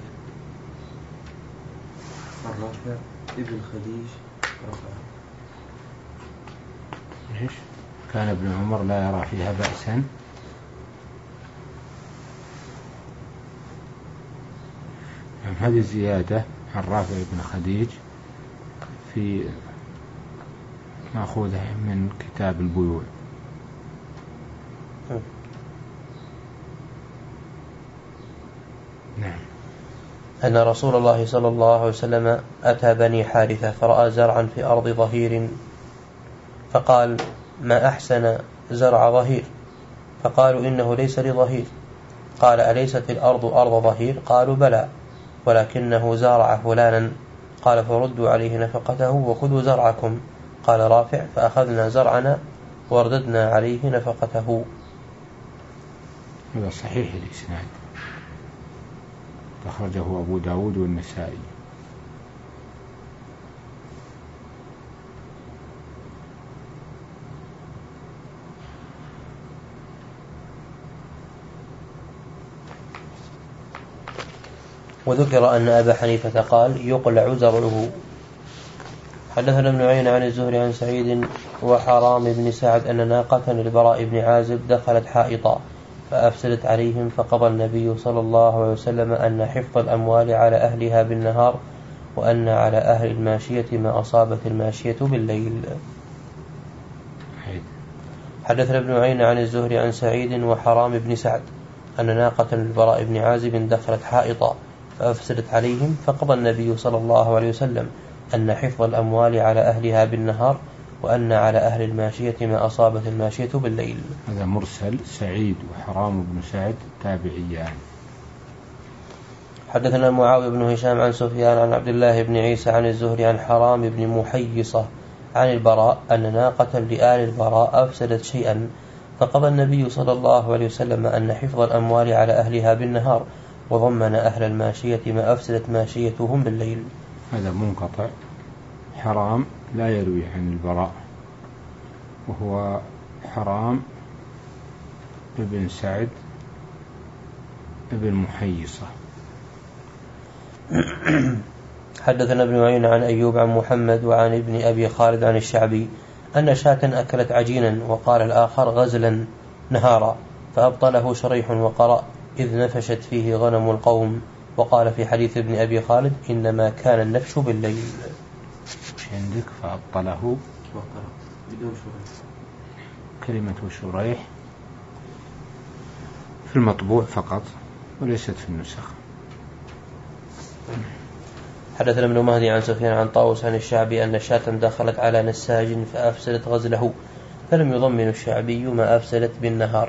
عن رافع ابن خديج رفع. ليش؟ كان ابن عمر لا يرى فيها بأسا. هذه الزيادة عن رافع بن خديج في مأخوذة من كتاب البيوع. نعم. أن رسول الله صلى الله عليه وسلم أتى بني حارثة فرأى زرعا في أرض ظهير، فقال: ما أحسن زرع ظهير؟ فقالوا: إنه ليس لظهير. قال: أليست الأرض أرض ظهير؟ قالوا: بلى، ولكنه زارع فلانا. قال: فردوا عليه نفقته وخذوا زرعكم. قال رافع: فأخذنا زرعنا ورددنا عليه نفقته. هذا صحيح الإسناد، أخرجه أبو داود والنسائي. وذكر أن أبا حنيفة قال: يقلع زرعه. حدثنا ابن عيينة عن الزهري عن سعيد وحرام بن سعد أن ناقة للبراء بن عازب دخلت حائطا فأفسدت عليهم، فقضى النبي صلى الله عليه وسلم أن حفظ الأموال على أهلها بالنهار، وأن على أهل الماشية ما أصابت الماشية بالليل. حدثنا ابن عيينة عن الزهري عن سعيد وحرام بن سعد أن ناقة للبراء بن عازب دخلت حائطا فأفسدت عليهم، فقضى النبي صلى الله عليه وسلم أن حفظ الأموال على أهلها بالنهار، وأن على أهل الماشية ما أصابت الماشية بالليل. هذا مرسل، سعيد وحرام بن سعد تابعيان. حدثنا معاوية بن هشام عن سفيان عن عبد الله بن عيسى عن الزهري عن حرام بن محيصة عن البراء أن ناقة لآل البراء أفسدت شيئا، فقضى النبي صلى الله عليه وسلم أن حفظ الأموال على أهلها بالنهار، وضمن أهل الماشية ما أفسدت ماشيتهم بالليل. هذا منقطع، حرام لا يروي عن البراء، وهو حرام ابن سعد ابن محيصة. حدثنا ابن عيينة عن أيوب عن محمد وعن ابن أبي خالد عن الشعبي أن شاة أكلت عجينا، وقال الآخر غزلا نهارا، فأبطله شريح وقرأ: إذ نفشت فيه غنم القوم. وقال في حديث ابن أبي خالد: إنما كان النفش بالليل. عندك فأبطله وقرأ بدون شريح. كلمة شريح في المطبوع فقط وليست في النسخ. حدثنا ابن مهدي عن سفيان عن طاووس عن الشعبي أن شاة دخلت على نساج فأفسدت غزله، فلم يضمن الشعبي ما أفسدت بالنهار.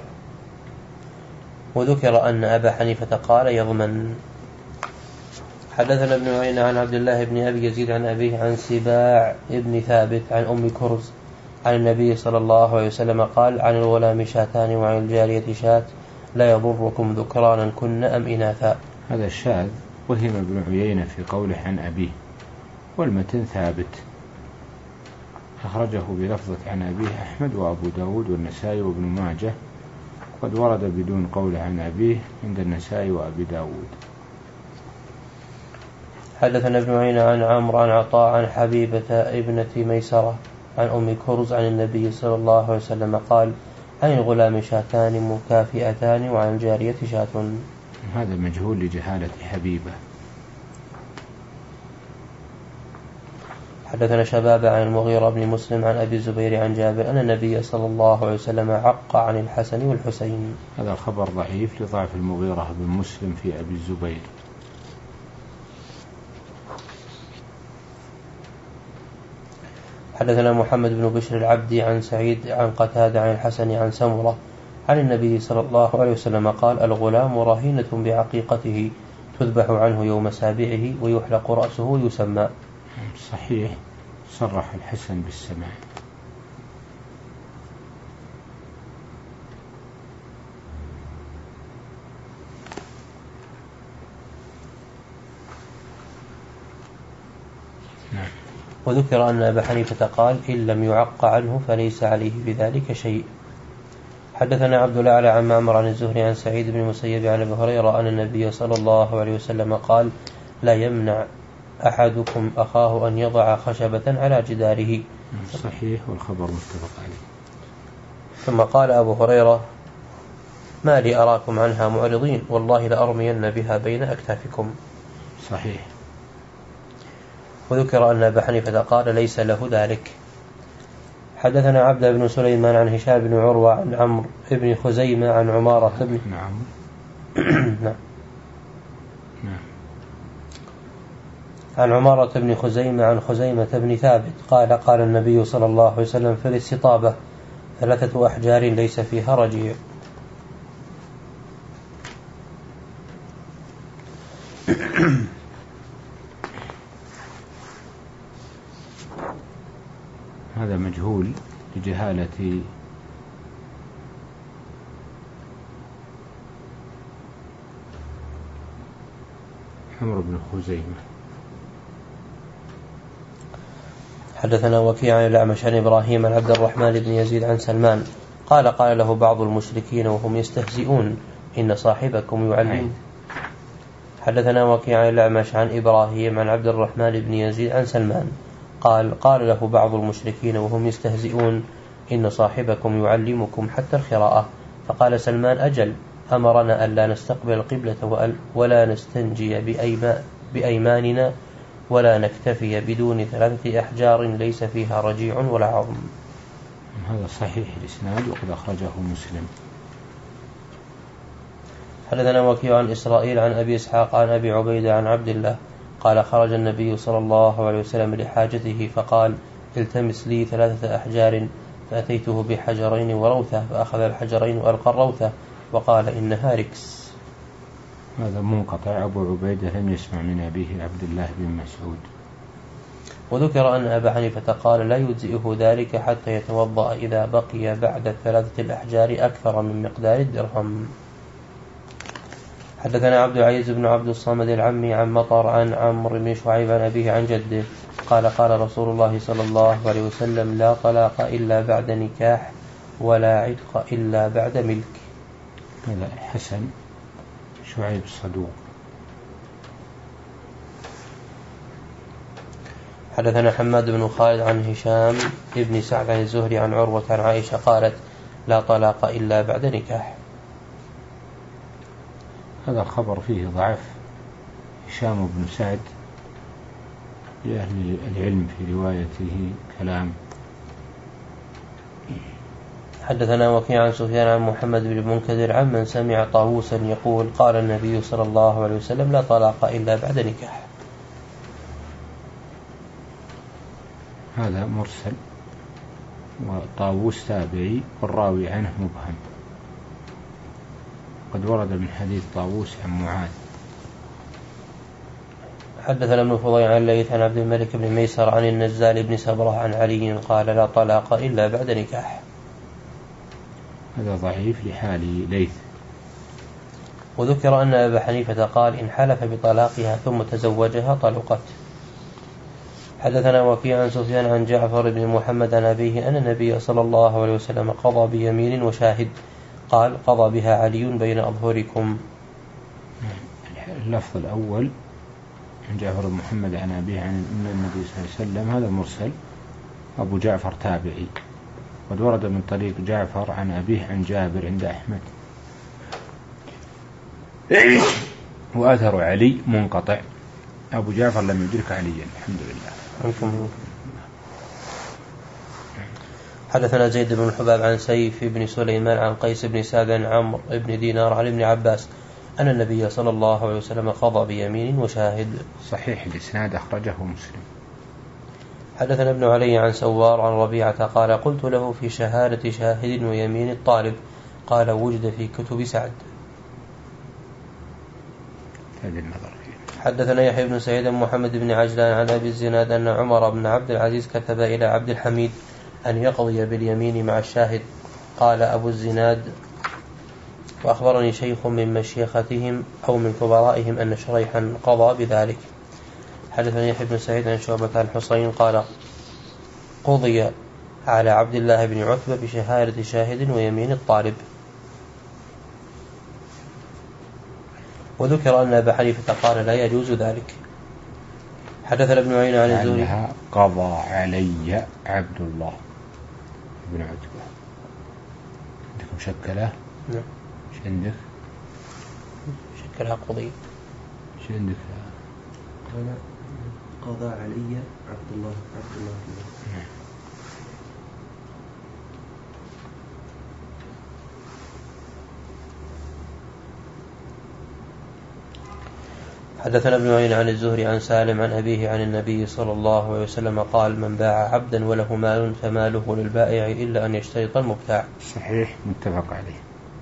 وذكر أن أبا حنيفة قال: يضمن. حدثنا ابن عيينة عن عبد الله بن أبي يزيد عن أبيه عن سباع ابن ثابت عن أم كرز عن النبي صلى الله عليه وسلم قال: عن الغلام شاتان وعن الجارية شات، لا يضركم ذكرانا كن أم إناثا. هذا الشاذ وهم ابن عيينة في قوله عن أبيه، والمتن ثابت، أخرجه بلفظة عن أبيه أحمد وأبو داود والنسائي وابن ماجه، قد ورد بدون قول عن أبيه عند النسائي وأبي داود. حدثنا ابن عيينة عن عمرو عن عطاء عن حبيبة ابنة ميسرة عن أم كرز عن النبي صلى الله عليه وسلم قال: عن الغلام شاتان مكافئتان وعن الجارية شاة. هذا مجهول لجهالة حبيبة. حدثنا شباب عن المغيرة بن مسلم عن أبي الزبير عن جابر أن النبي صلى الله عليه وسلم عق عن الحسن والحسين. هذا الخبر ضعيف لضعف المغيرة بن مسلم في أبي الزبير. حدثنا محمد بن بشر العبدي عن سعيد عن قتادة عن الحسن عن سمرة عن النبي صلى الله عليه وسلم قال: الغلام رهينة بعقيقته تذبح عنه يوم سابعه ويحلق رأسه ويسمى. صحيح، صرح الحسن بالسماع. نعم. وذكر أن أبا حنيفة قال: إن لم يعق عنه فليس عليه بذلك شيء. حدثنا عبد الأعلى عن معمر عن الزهري عن سعيد بن المسيب عن أبي هريرة أن النبي صلى الله عليه وسلم قال: لا يمنع أحدكم أخاه أن يضع خشبة على جداره. صحيح، والخبر متفق عليه. ثم قال أبو هريرة: ما لي أراكم عنها معرضين، والله لأرمين بها بين أكتافكم. صحيح. وذكر أن أبا حنيفة قال: ليس له ذلك. حدثنا عبد بن سليمان عن هشام بن عروة عن عمرو بن خزيمة عن عمارة بن نعم. نعم. عن عمارة بن خزيمة عن خزيمة بن ثابت قال: قال النبي صلى الله عليه وسلم في الاستطابة: ثلاثة أحجار ليس فيها رجيع. هذا مجهول لجهالة عمرو بن خزيمة. حدثنا وكيع عن الأعمش عن إبراهيم عن عبد الرحمن بن يزيد عن سلمان قال: قال له بعض المشركين وهم يستهزئون: إن صاحبكم يعلم. حدثنا وكيع عن الأعمش عن إبراهيم عن عبد الرحمن بن يزيد عن سلمان قال: قال له بعض المشركين وهم يستهزئون: إن صاحبكم يعلمكم حتى الخراءة. فقال سلمان: أجل، أمرنا أن لا نستقبل القبلة ولا نستنجي بأيماننا ولا نكتفي بدون ثلاثة أحجار ليس فيها رجيع ولا عظم. هذا صحيح الإسناد وقد أخرجه مسلم. حدثنا وكيع عن إسرائيل عن أبي إسحاق عن أبي عبيدة عن عبد الله قال: خرج النبي صلى الله عليه وسلم لحاجته فقال: التمس لي ثلاثة أحجار، فأتيته بحجرين وروثة، فأخذ الحجرين وألقى الروثة وقال: إنها ركس. هذا منقطع، أبو عبيدة لم يسمع من أبيه عبد الله بن مسعود. وذكر أن أبا حنيفة قال: لا يجزئه ذلك حتى يتوضأ إذا بقي بعد ثلاثة الأحجار أكثر من مقدار الدرهم. حدثنا عبد العزيز بن عبد الصمد العمي عن مطر عن عمرو بن شعيب عن أبيه عن جده قال: قال رسول الله صلى الله عليه وسلم: لا طلاق إلا بعد نكاح ولا عتق إلا بعد ملك. هذا حسن، شعيب صدوق. حدثنا حماد بن خالد عن هشام ابن سعد عن الزهري عن عروة عن عائشة قالت: لا طلاق إلا بعد نكاح. هذا الخبر فيه ضعف. هشام بن سعد لأهل العلم في روايته كلام. حدثنا وكيع عن سفيان عن محمد بن المنكدر عمن سمع طاووسا يقول: قال النبي صلى الله عليه وسلم: لا طلاق إلا بعد نكاح. هذا مرسل، وطاووس تابعي والراوي عنه مبهم. قد ورد من حديث طاووس عن معاذ. حدثنا ابن فضيل عن الليث عن عبد الملك بن ميسر عن النزال بن سبرة عن علي قال: لا طلاق إلا بعد نكاح. هذا ضعيف لحال ليث وذكر أن أبا حنيفة قال إن حلف بطلاقها ثم تزوجها طلقت. حدثنا وكيع عن سفيان عن جعفر بن محمد عن أبيه أن النبي صلى الله عليه وسلم قضى بيمين وشاهد قال قضى بها علي بين أظهركم. اللفظ الأول عن جعفر بن محمد عن أبيه عن النبي صلى الله عليه وسلم هذا مرسل، أبو جعفر تابعي، قد ورد من طريق جعفر عن أبيه عن جابر عند أحمد، وأثر علي منقطع، أبو جعفر لم يدرك عليا الحمد لله. حدثنا زيد بن الحباب عن سيف بن سليمان عن قيس بن سعد عن عمرو بن دينار عن ابن عباس أن النبي صلى الله عليه وسلم قضى بيمين وشاهد. صحيح الإسناد أخرجه مسلم. حدثنا ابن علي عن سوار عن ربيعة قال قلت له في شهادة شاهد ويمين الطالب قال وجد في كتب سعد. هذه النظر فيه. حدثنا يحيى بن سعيد محمد بن عجلان عن أبي الزناد أن عمر بن عبد العزيز كتب إلى عبد الحميد أن يقضي باليمين مع الشاهد. قال أبو الزناد وأخبرني شيخ من مشيختهم أو من كبرائهم أن شريحا قضى بذلك. حدثني يحيى بن سعيد عن شعبة عن حسين قال قضي على عبد الله بن عتبة بشهادة شاهد ويمين الطالب. وذكر أن أبا حنيفة قال لا يجوز ذلك. حدثنا ابن عيينة عن الزهري قضى علي عبد الله بن عتبة. عندكم شكله؟ نعم. ايش عندك؟ شكلها قضية. ايش عندك؟ قال قضى علي عبد الله عبد الله بن. حدثنا ابن عيينة عن الزهري عن سالم عن أبيه عن النبي صلى الله عليه وسلم قال من باع عبدا وله مال فماله للبائع إلا أن يشترط المبتاع. صحيح متفق عليه.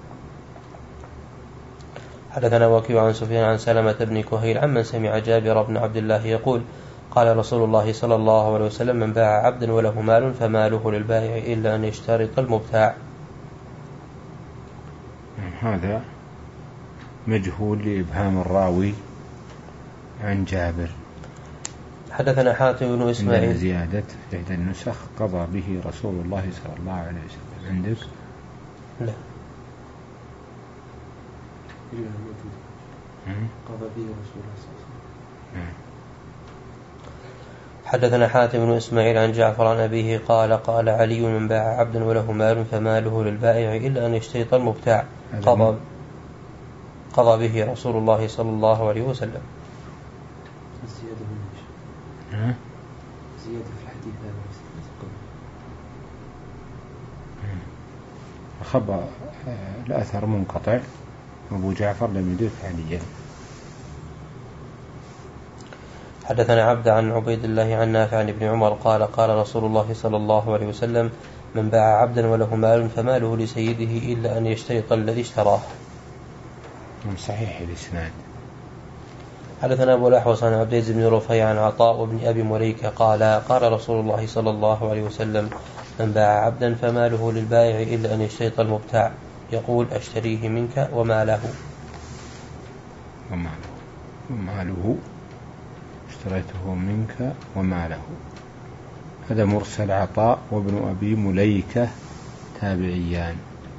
حدثنا وكيع عن سفيان عن سلمة بن كهيل عمن سمع جابر بن عبد الله يقول قال رسول الله صلى الله عليه وسلم من باع عبدا وله مال فماله للبائع إلا أن يشترط المبتاع. هذا مجهول لإبهام الراوي عن جابر. حدثنا حاتم بن إسماعيل زيادة في إحدى النسخ قضى به رسول الله صلى الله عليه وسلم. عندك؟ لا. إلا موجود. قضى به رسول الله صلى الله عليه وسلم. حدثنا حاتم بن إسماعيل عن جعفر عن أبيه قال قال علي من باع عبدا وله مال فماله للبائع إلا أن يشترط المبتاع قضى قضى به رسول الله صلى الله عليه وسلم. الزيادة من ها؟ زيادة في الحديث هذا. خبر الأثر منقطع، أبو جعفر لم يدرك عليا. حدثنا عبد عن عبيد الله عن نافع عن ابن عمر قال قال رسول الله صلى الله عليه وسلم من باع عبدا وله مال فماله لسيده إلا أن يشترط الذي اشتراه. من صحيح الإسناد. حدثنا أبو الأحوص عن عبد العزيز بن رفيع عن عطاء بن أبي مليكة قال قال رسول الله صلى الله عليه وسلم من باع عبدا فماله للبائع إلا أن يشترط المبتاع يقول أشتريه منك وماله وماله وماله اشتريته منك وماله. هذا مرسل عطاء وابن أبي مليكة تابعيان.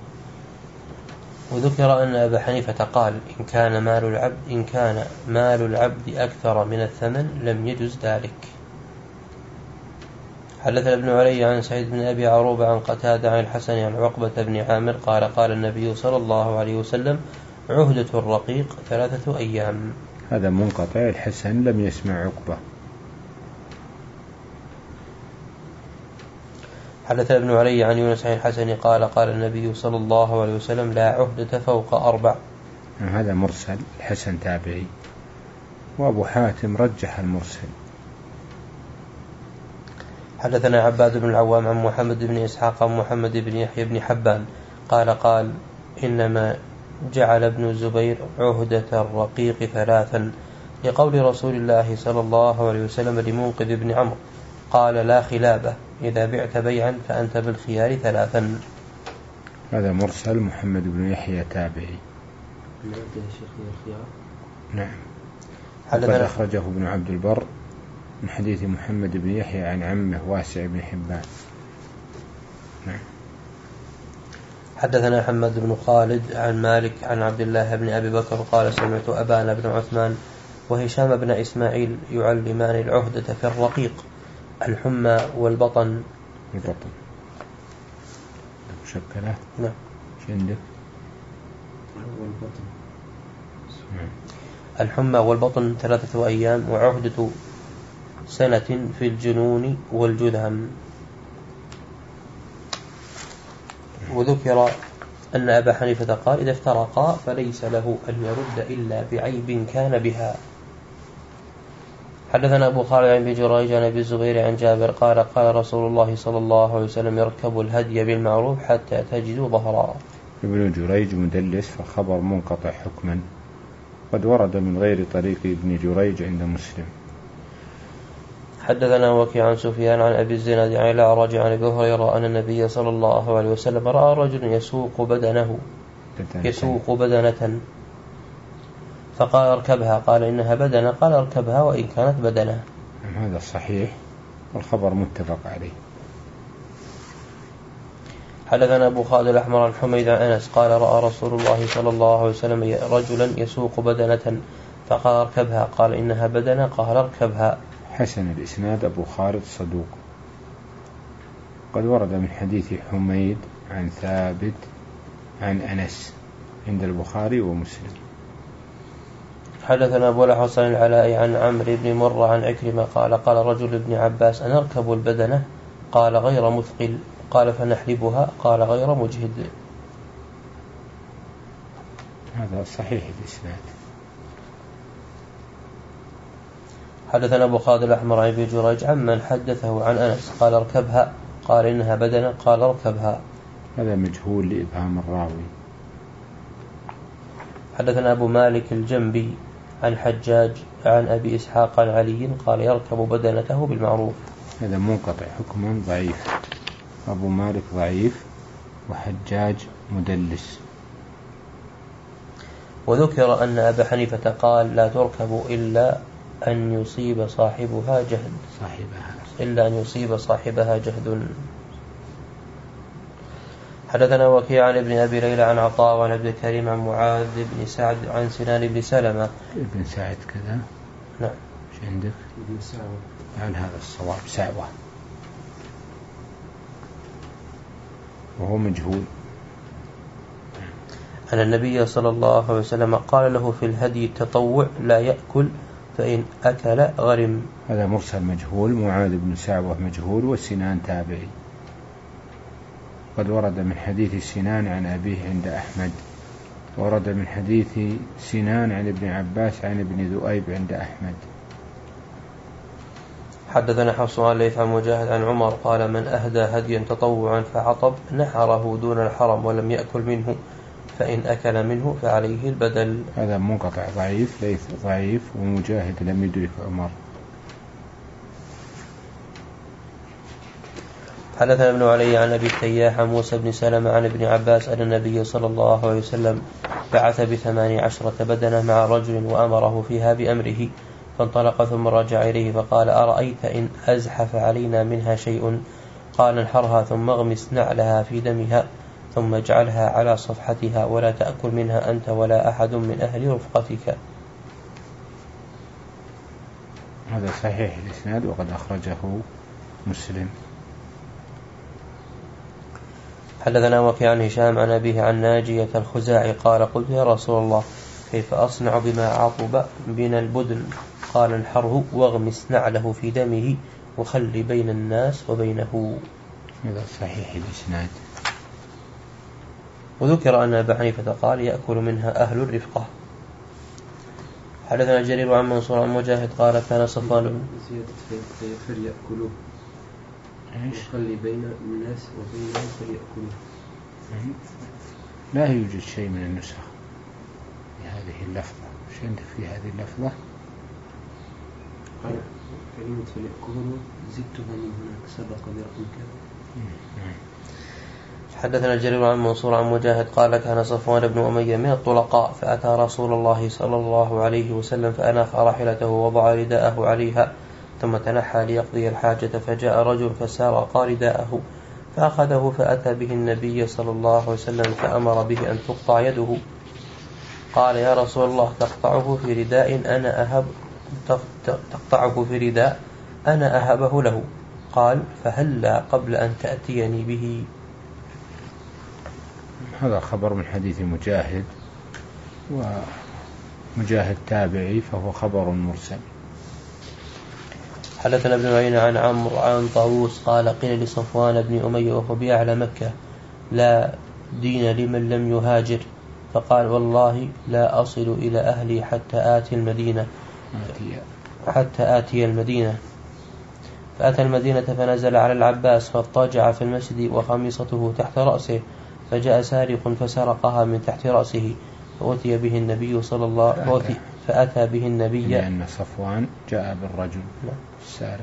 وذكر أن أبا حنيفة قال إن كان مال العبد إن كان مال العبد أكثر من الثمن لم يجز ذلك. حدثنا ابن علي عن سعيد بن أبي عروبة عن قتادة عن الحسن عن عقبة بن عامر قال قال النبي صلى الله عليه وسلم عهدة الرقيق ثلاثة أيام. هذا منقطع، الحسن لم يسمع عقبة. حدثنا ابن علي عن يونس عن الحسن قال قال النبي صلى الله عليه وسلم لا عهدة فوق أربع. هذا مرسل، الحسن تابعي، وأبو حاتم رجح المرسل. حدثنا عباد بن العوام عن محمد بن إسحاق عن محمد بن يحيى بن حبان قال قال إنما جعل ابن الزبير عهدة الرقيق ثلاثا لقول رسول الله صلى الله عليه وسلم لمنقذ بن عمرو قال لا خلابة إذا بعت بيعا فأنت بالخيار ثلاثا. هذا مرسل، محمد بن يحيى تابعي. نعده الشيخ من الخيار. نعم. وقد أخرجه ابن عبد البر من حديث محمد بن يحيى عن عمه واسع بن حبان. نعم. حدثنا حماد بن خالد عن مالك عن عبد الله بن أبي بكر قال سمعت أبان بن عثمان وهشام بن إسماعيل يعلمان العهدة في الرقيق الحمى والبطن. البطن مشكلة. نعم. شو عندك؟ والبطن. نعم. الحمى والبطن ثلاثة أيام وعهدة سنة في الجنون والجذام. وذكر أن أبا حنيفة قال إذا افترقا فليس له أن يرد إلا بعيب كان بها. حدثنا أبو خالد عن جريج عن أبي الزبير عن جابر قال قال رسول الله صلى الله عليه وسلم يركب الهدي بالمعروف حتى تجدوا ظهرا. ابن جريج مدلس فخبر منقطع حكما، قد ورد من غير طريق ابن جريج عند مسلم. حدثنا وكيع عن سفيان عن أبي الزناد عن الأعرج عن أبي هريرة أن النبي صلى الله عليه وسلم رأى رجل يسوق بدنه يسوق بدنة فقال اركبها قال إنها بدنة قال اركبها وإن كانت بدنة. هذا صحيح والخبر متفق عليه. حدثنا أبو خالد الأحمر عن حميد عن أنس قال رأى رسول الله صلى الله عليه وسلم رجلا يسوق بدنة فقال اركبها قال إنها بدنة قال اركبها. حسن الإسناد أبو خالد صدوق. قد ورد من حديث حميد عن ثابت عن أنس عند البخاري ومسلم. حدثنا أبو الحسن العلاء عن عمرو بن مرة عن عكرمة قال قال رجل ابن عباس أن أركب البدنة قال غير مثقل قال فنحلبها قال غير مجهد. هذا صحيح الإسناد. حدثنا أبو خالد الأحمر عن أبي جريج عمن حدثه عن أنس قال اركبها قال إنها بدنة قال اركبها. هذا مجهول لإبهام الراوي. حدثنا أبو مالك الجنبي عن حجاج عن أبي إسحاق عن علي قال يركب بدنته بالمعروف. هذا منقطع حكما ضعيف. أبو مالك ضعيف وحجاج مدلس. وذكر أن أبا حنيفة قال لا تركب إلا أن يصيب صاحبها جهد صاحبها إلا أن يصيب صاحبها جهد. حدثنا وكيع عن ابن أبي ليلى عن عطاء وعن عبد الكريم عن معاذ بن سعد عن سنان بن سلمة. ابن سعد كذا. نعم. ايش عندك؟ ابن سعوة. هل هذا الصواب سعوة وهو مجهول. أن النبي صلى الله عليه وسلم قال له في الهدي التطوع لا يأكل فإن أكل غرم. هذا مرسل مجهول. معاذ بن سعوة مجهول وسنان تابعي. قد ورد من حديث سنان عن أبيه عند أحمد. ورد من حديث سنان عن ابن عباس عن ابن ذؤيب عند أحمد. حدثنا حفص عن ليث عن مجاهد عن عمر قال من أهدى هديا تطوعا فعطب نحره دون الحرم ولم يأكل منه فإن أكل منه فعليه البدل. هذا منقطع ضعيف. ليث ضعيف ومجاهد لم يدرك عمر. حدثنا ابن علي عن أبي التياح عن موسى بن سلمة عن ابن عباس أن النبي صلى الله عليه وسلم بعث بثماني عشرة بدنة مع رجل وأمره فيها بأمره فانطلق ثم رجع إليه فقال أرأيت إن أزحف علينا منها شيء قال انحرها ثم اغمس نعلها في دمها ثم اجعلها على صفحتها ولا تأكل منها أنت ولا أحد من أهل رفقتك. هذا صحيح الإسناد وقد أخرجه مسلم. حدثنا وكيع عن هشام عن أبيه عن ناجية الخزاعي قال قلت يا رسول الله كيف أصنع بما عطب بنا البدن قال انحره واغمس نعله في دمه وخلي بين الناس وبينه. هذا صحيح الإسناد. وذكر أن أبا حنيفة قال يأكل منها أهل الرفقة. حدثنا جرير عن منصور عن مجاهد قال كان صفوان زيادة فليأكلوه وخلي بين الناس وبينهم فليأكلوه. لا يوجد شيء من النسخ بهذه اللفظة. ايش عندك في هذه اللفظة؟ قال كلمة فليأكلوه زدتها من هناك سبق برقم كذا. حدثنا جرير عن منصور عن مجاهد قال كان صفوان بن أمية من الطلقاء فأتى رسول الله صلى الله عليه وسلم فأناخ راحلته ووضع رداءه عليها ثم تنحى ليقضي الحاجة فجاء رجل فسارق رداءه فأخذه فأتى به النبي صلى الله عليه وسلم فأمر به أن تقطع يده. قال يا رسول الله تقطعه في رداء أنا أهب تقطعه في رداء أنا أهبه له. قال فهلا قبل أن تأتيني به. هذا خبر من حديث مجاهد، ومجاهد تابعي فهو خبر مرسل. حدثنا ابن عيينة عن عمرو عن طاووس قال قيل لصفوان بن أمية وهو بأعلى مكة لا دين لمن لم يهاجر، فقال والله لا أصل إلى أهلي حتى آتي المدينة حتى آتي المدينة. فأتى المدينة فنزل على العباس فاضطجع في المسجد وخميصته تحت رأسه، فجاء سارق فسرقها من تحت رأسه فأتي به النبي صلى الله عليه وسلم فأتى به النبي لأن صفوان جاء بالرجل السارق.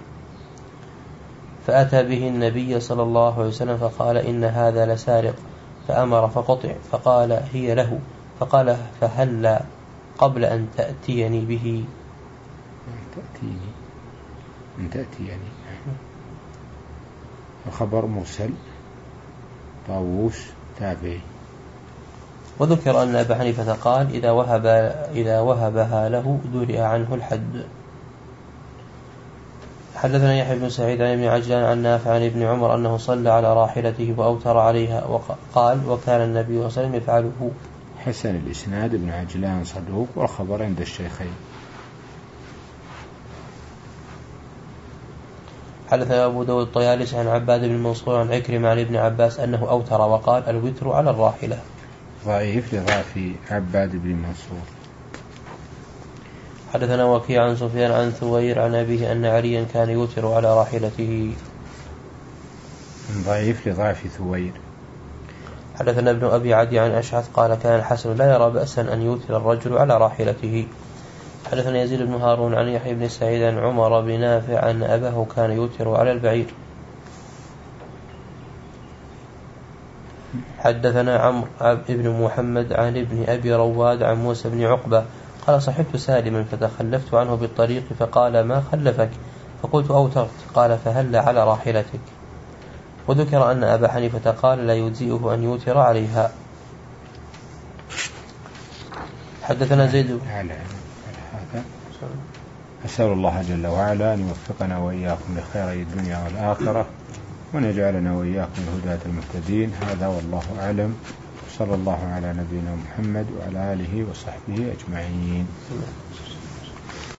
فأتى به النبي صلى الله عليه وسلم فقال إن هذا لسارق، فأمر فقطع، فقال هي له، فقال فهلا قبل أن تأتيني به. تأتيني أن تأتيني. الخبر مرسل طاووس تابعي. وذكر أن أبا حنيفة قال إذا وهب إذا وهبها له درئ عنه الحد. حدثنا يحيى بن سعيد عن ابن عجلان عن نافع عن ابن عمر أنه صلى على راحلته وأوتر عليها وقال وكان النبي صلى الله عليه وسلم يفعله. حسن الإسناد ابن عجلان صدوق والخبر عند الشيخين. حدثنا أبو داود الطيالسي عن عباد بن منصور عن عكرمة عن ابن عباس أنه أوتر وقال الوتر على الراحلة. ضعيف لضعف عباد بن منصور. حدثنا وكيع عن سفيان عن ثوير عن أبيه أن عليا كان يوتر على راحلته. ضعيف لضعف ثوير. حدثنا ابن أبي عدي عن أشعث قال كان الحسن لا يرى بأسا أن يوتر الرجل على راحلته. حدثنا يزيد بن هارون عن يحيى بن سعيد عن عمر بن نافع أن أباه كان يوتر على البعير. حدثنا عمرو بن محمد عن ابن أبي رواد عن موسى بن عقبة قال صحبت سالما فتخلفت عنه بالطريق فقال ما خلفك؟ فقلت أوترت. قال فهل على راحلتك؟ وذكر أن أبا حنيفة قال لا يجزئه أن يوتر عليها. حدثنا زيد. أسأل الله جل وعلا أن يوفقنا وإياكم لخير الدنيا والآخرة وأن يجعلنا وإياكم الهداة المهتدين. هذا والله أعلم، صلى الله على نبينا محمد وعلى آله وصحبه أجمعين.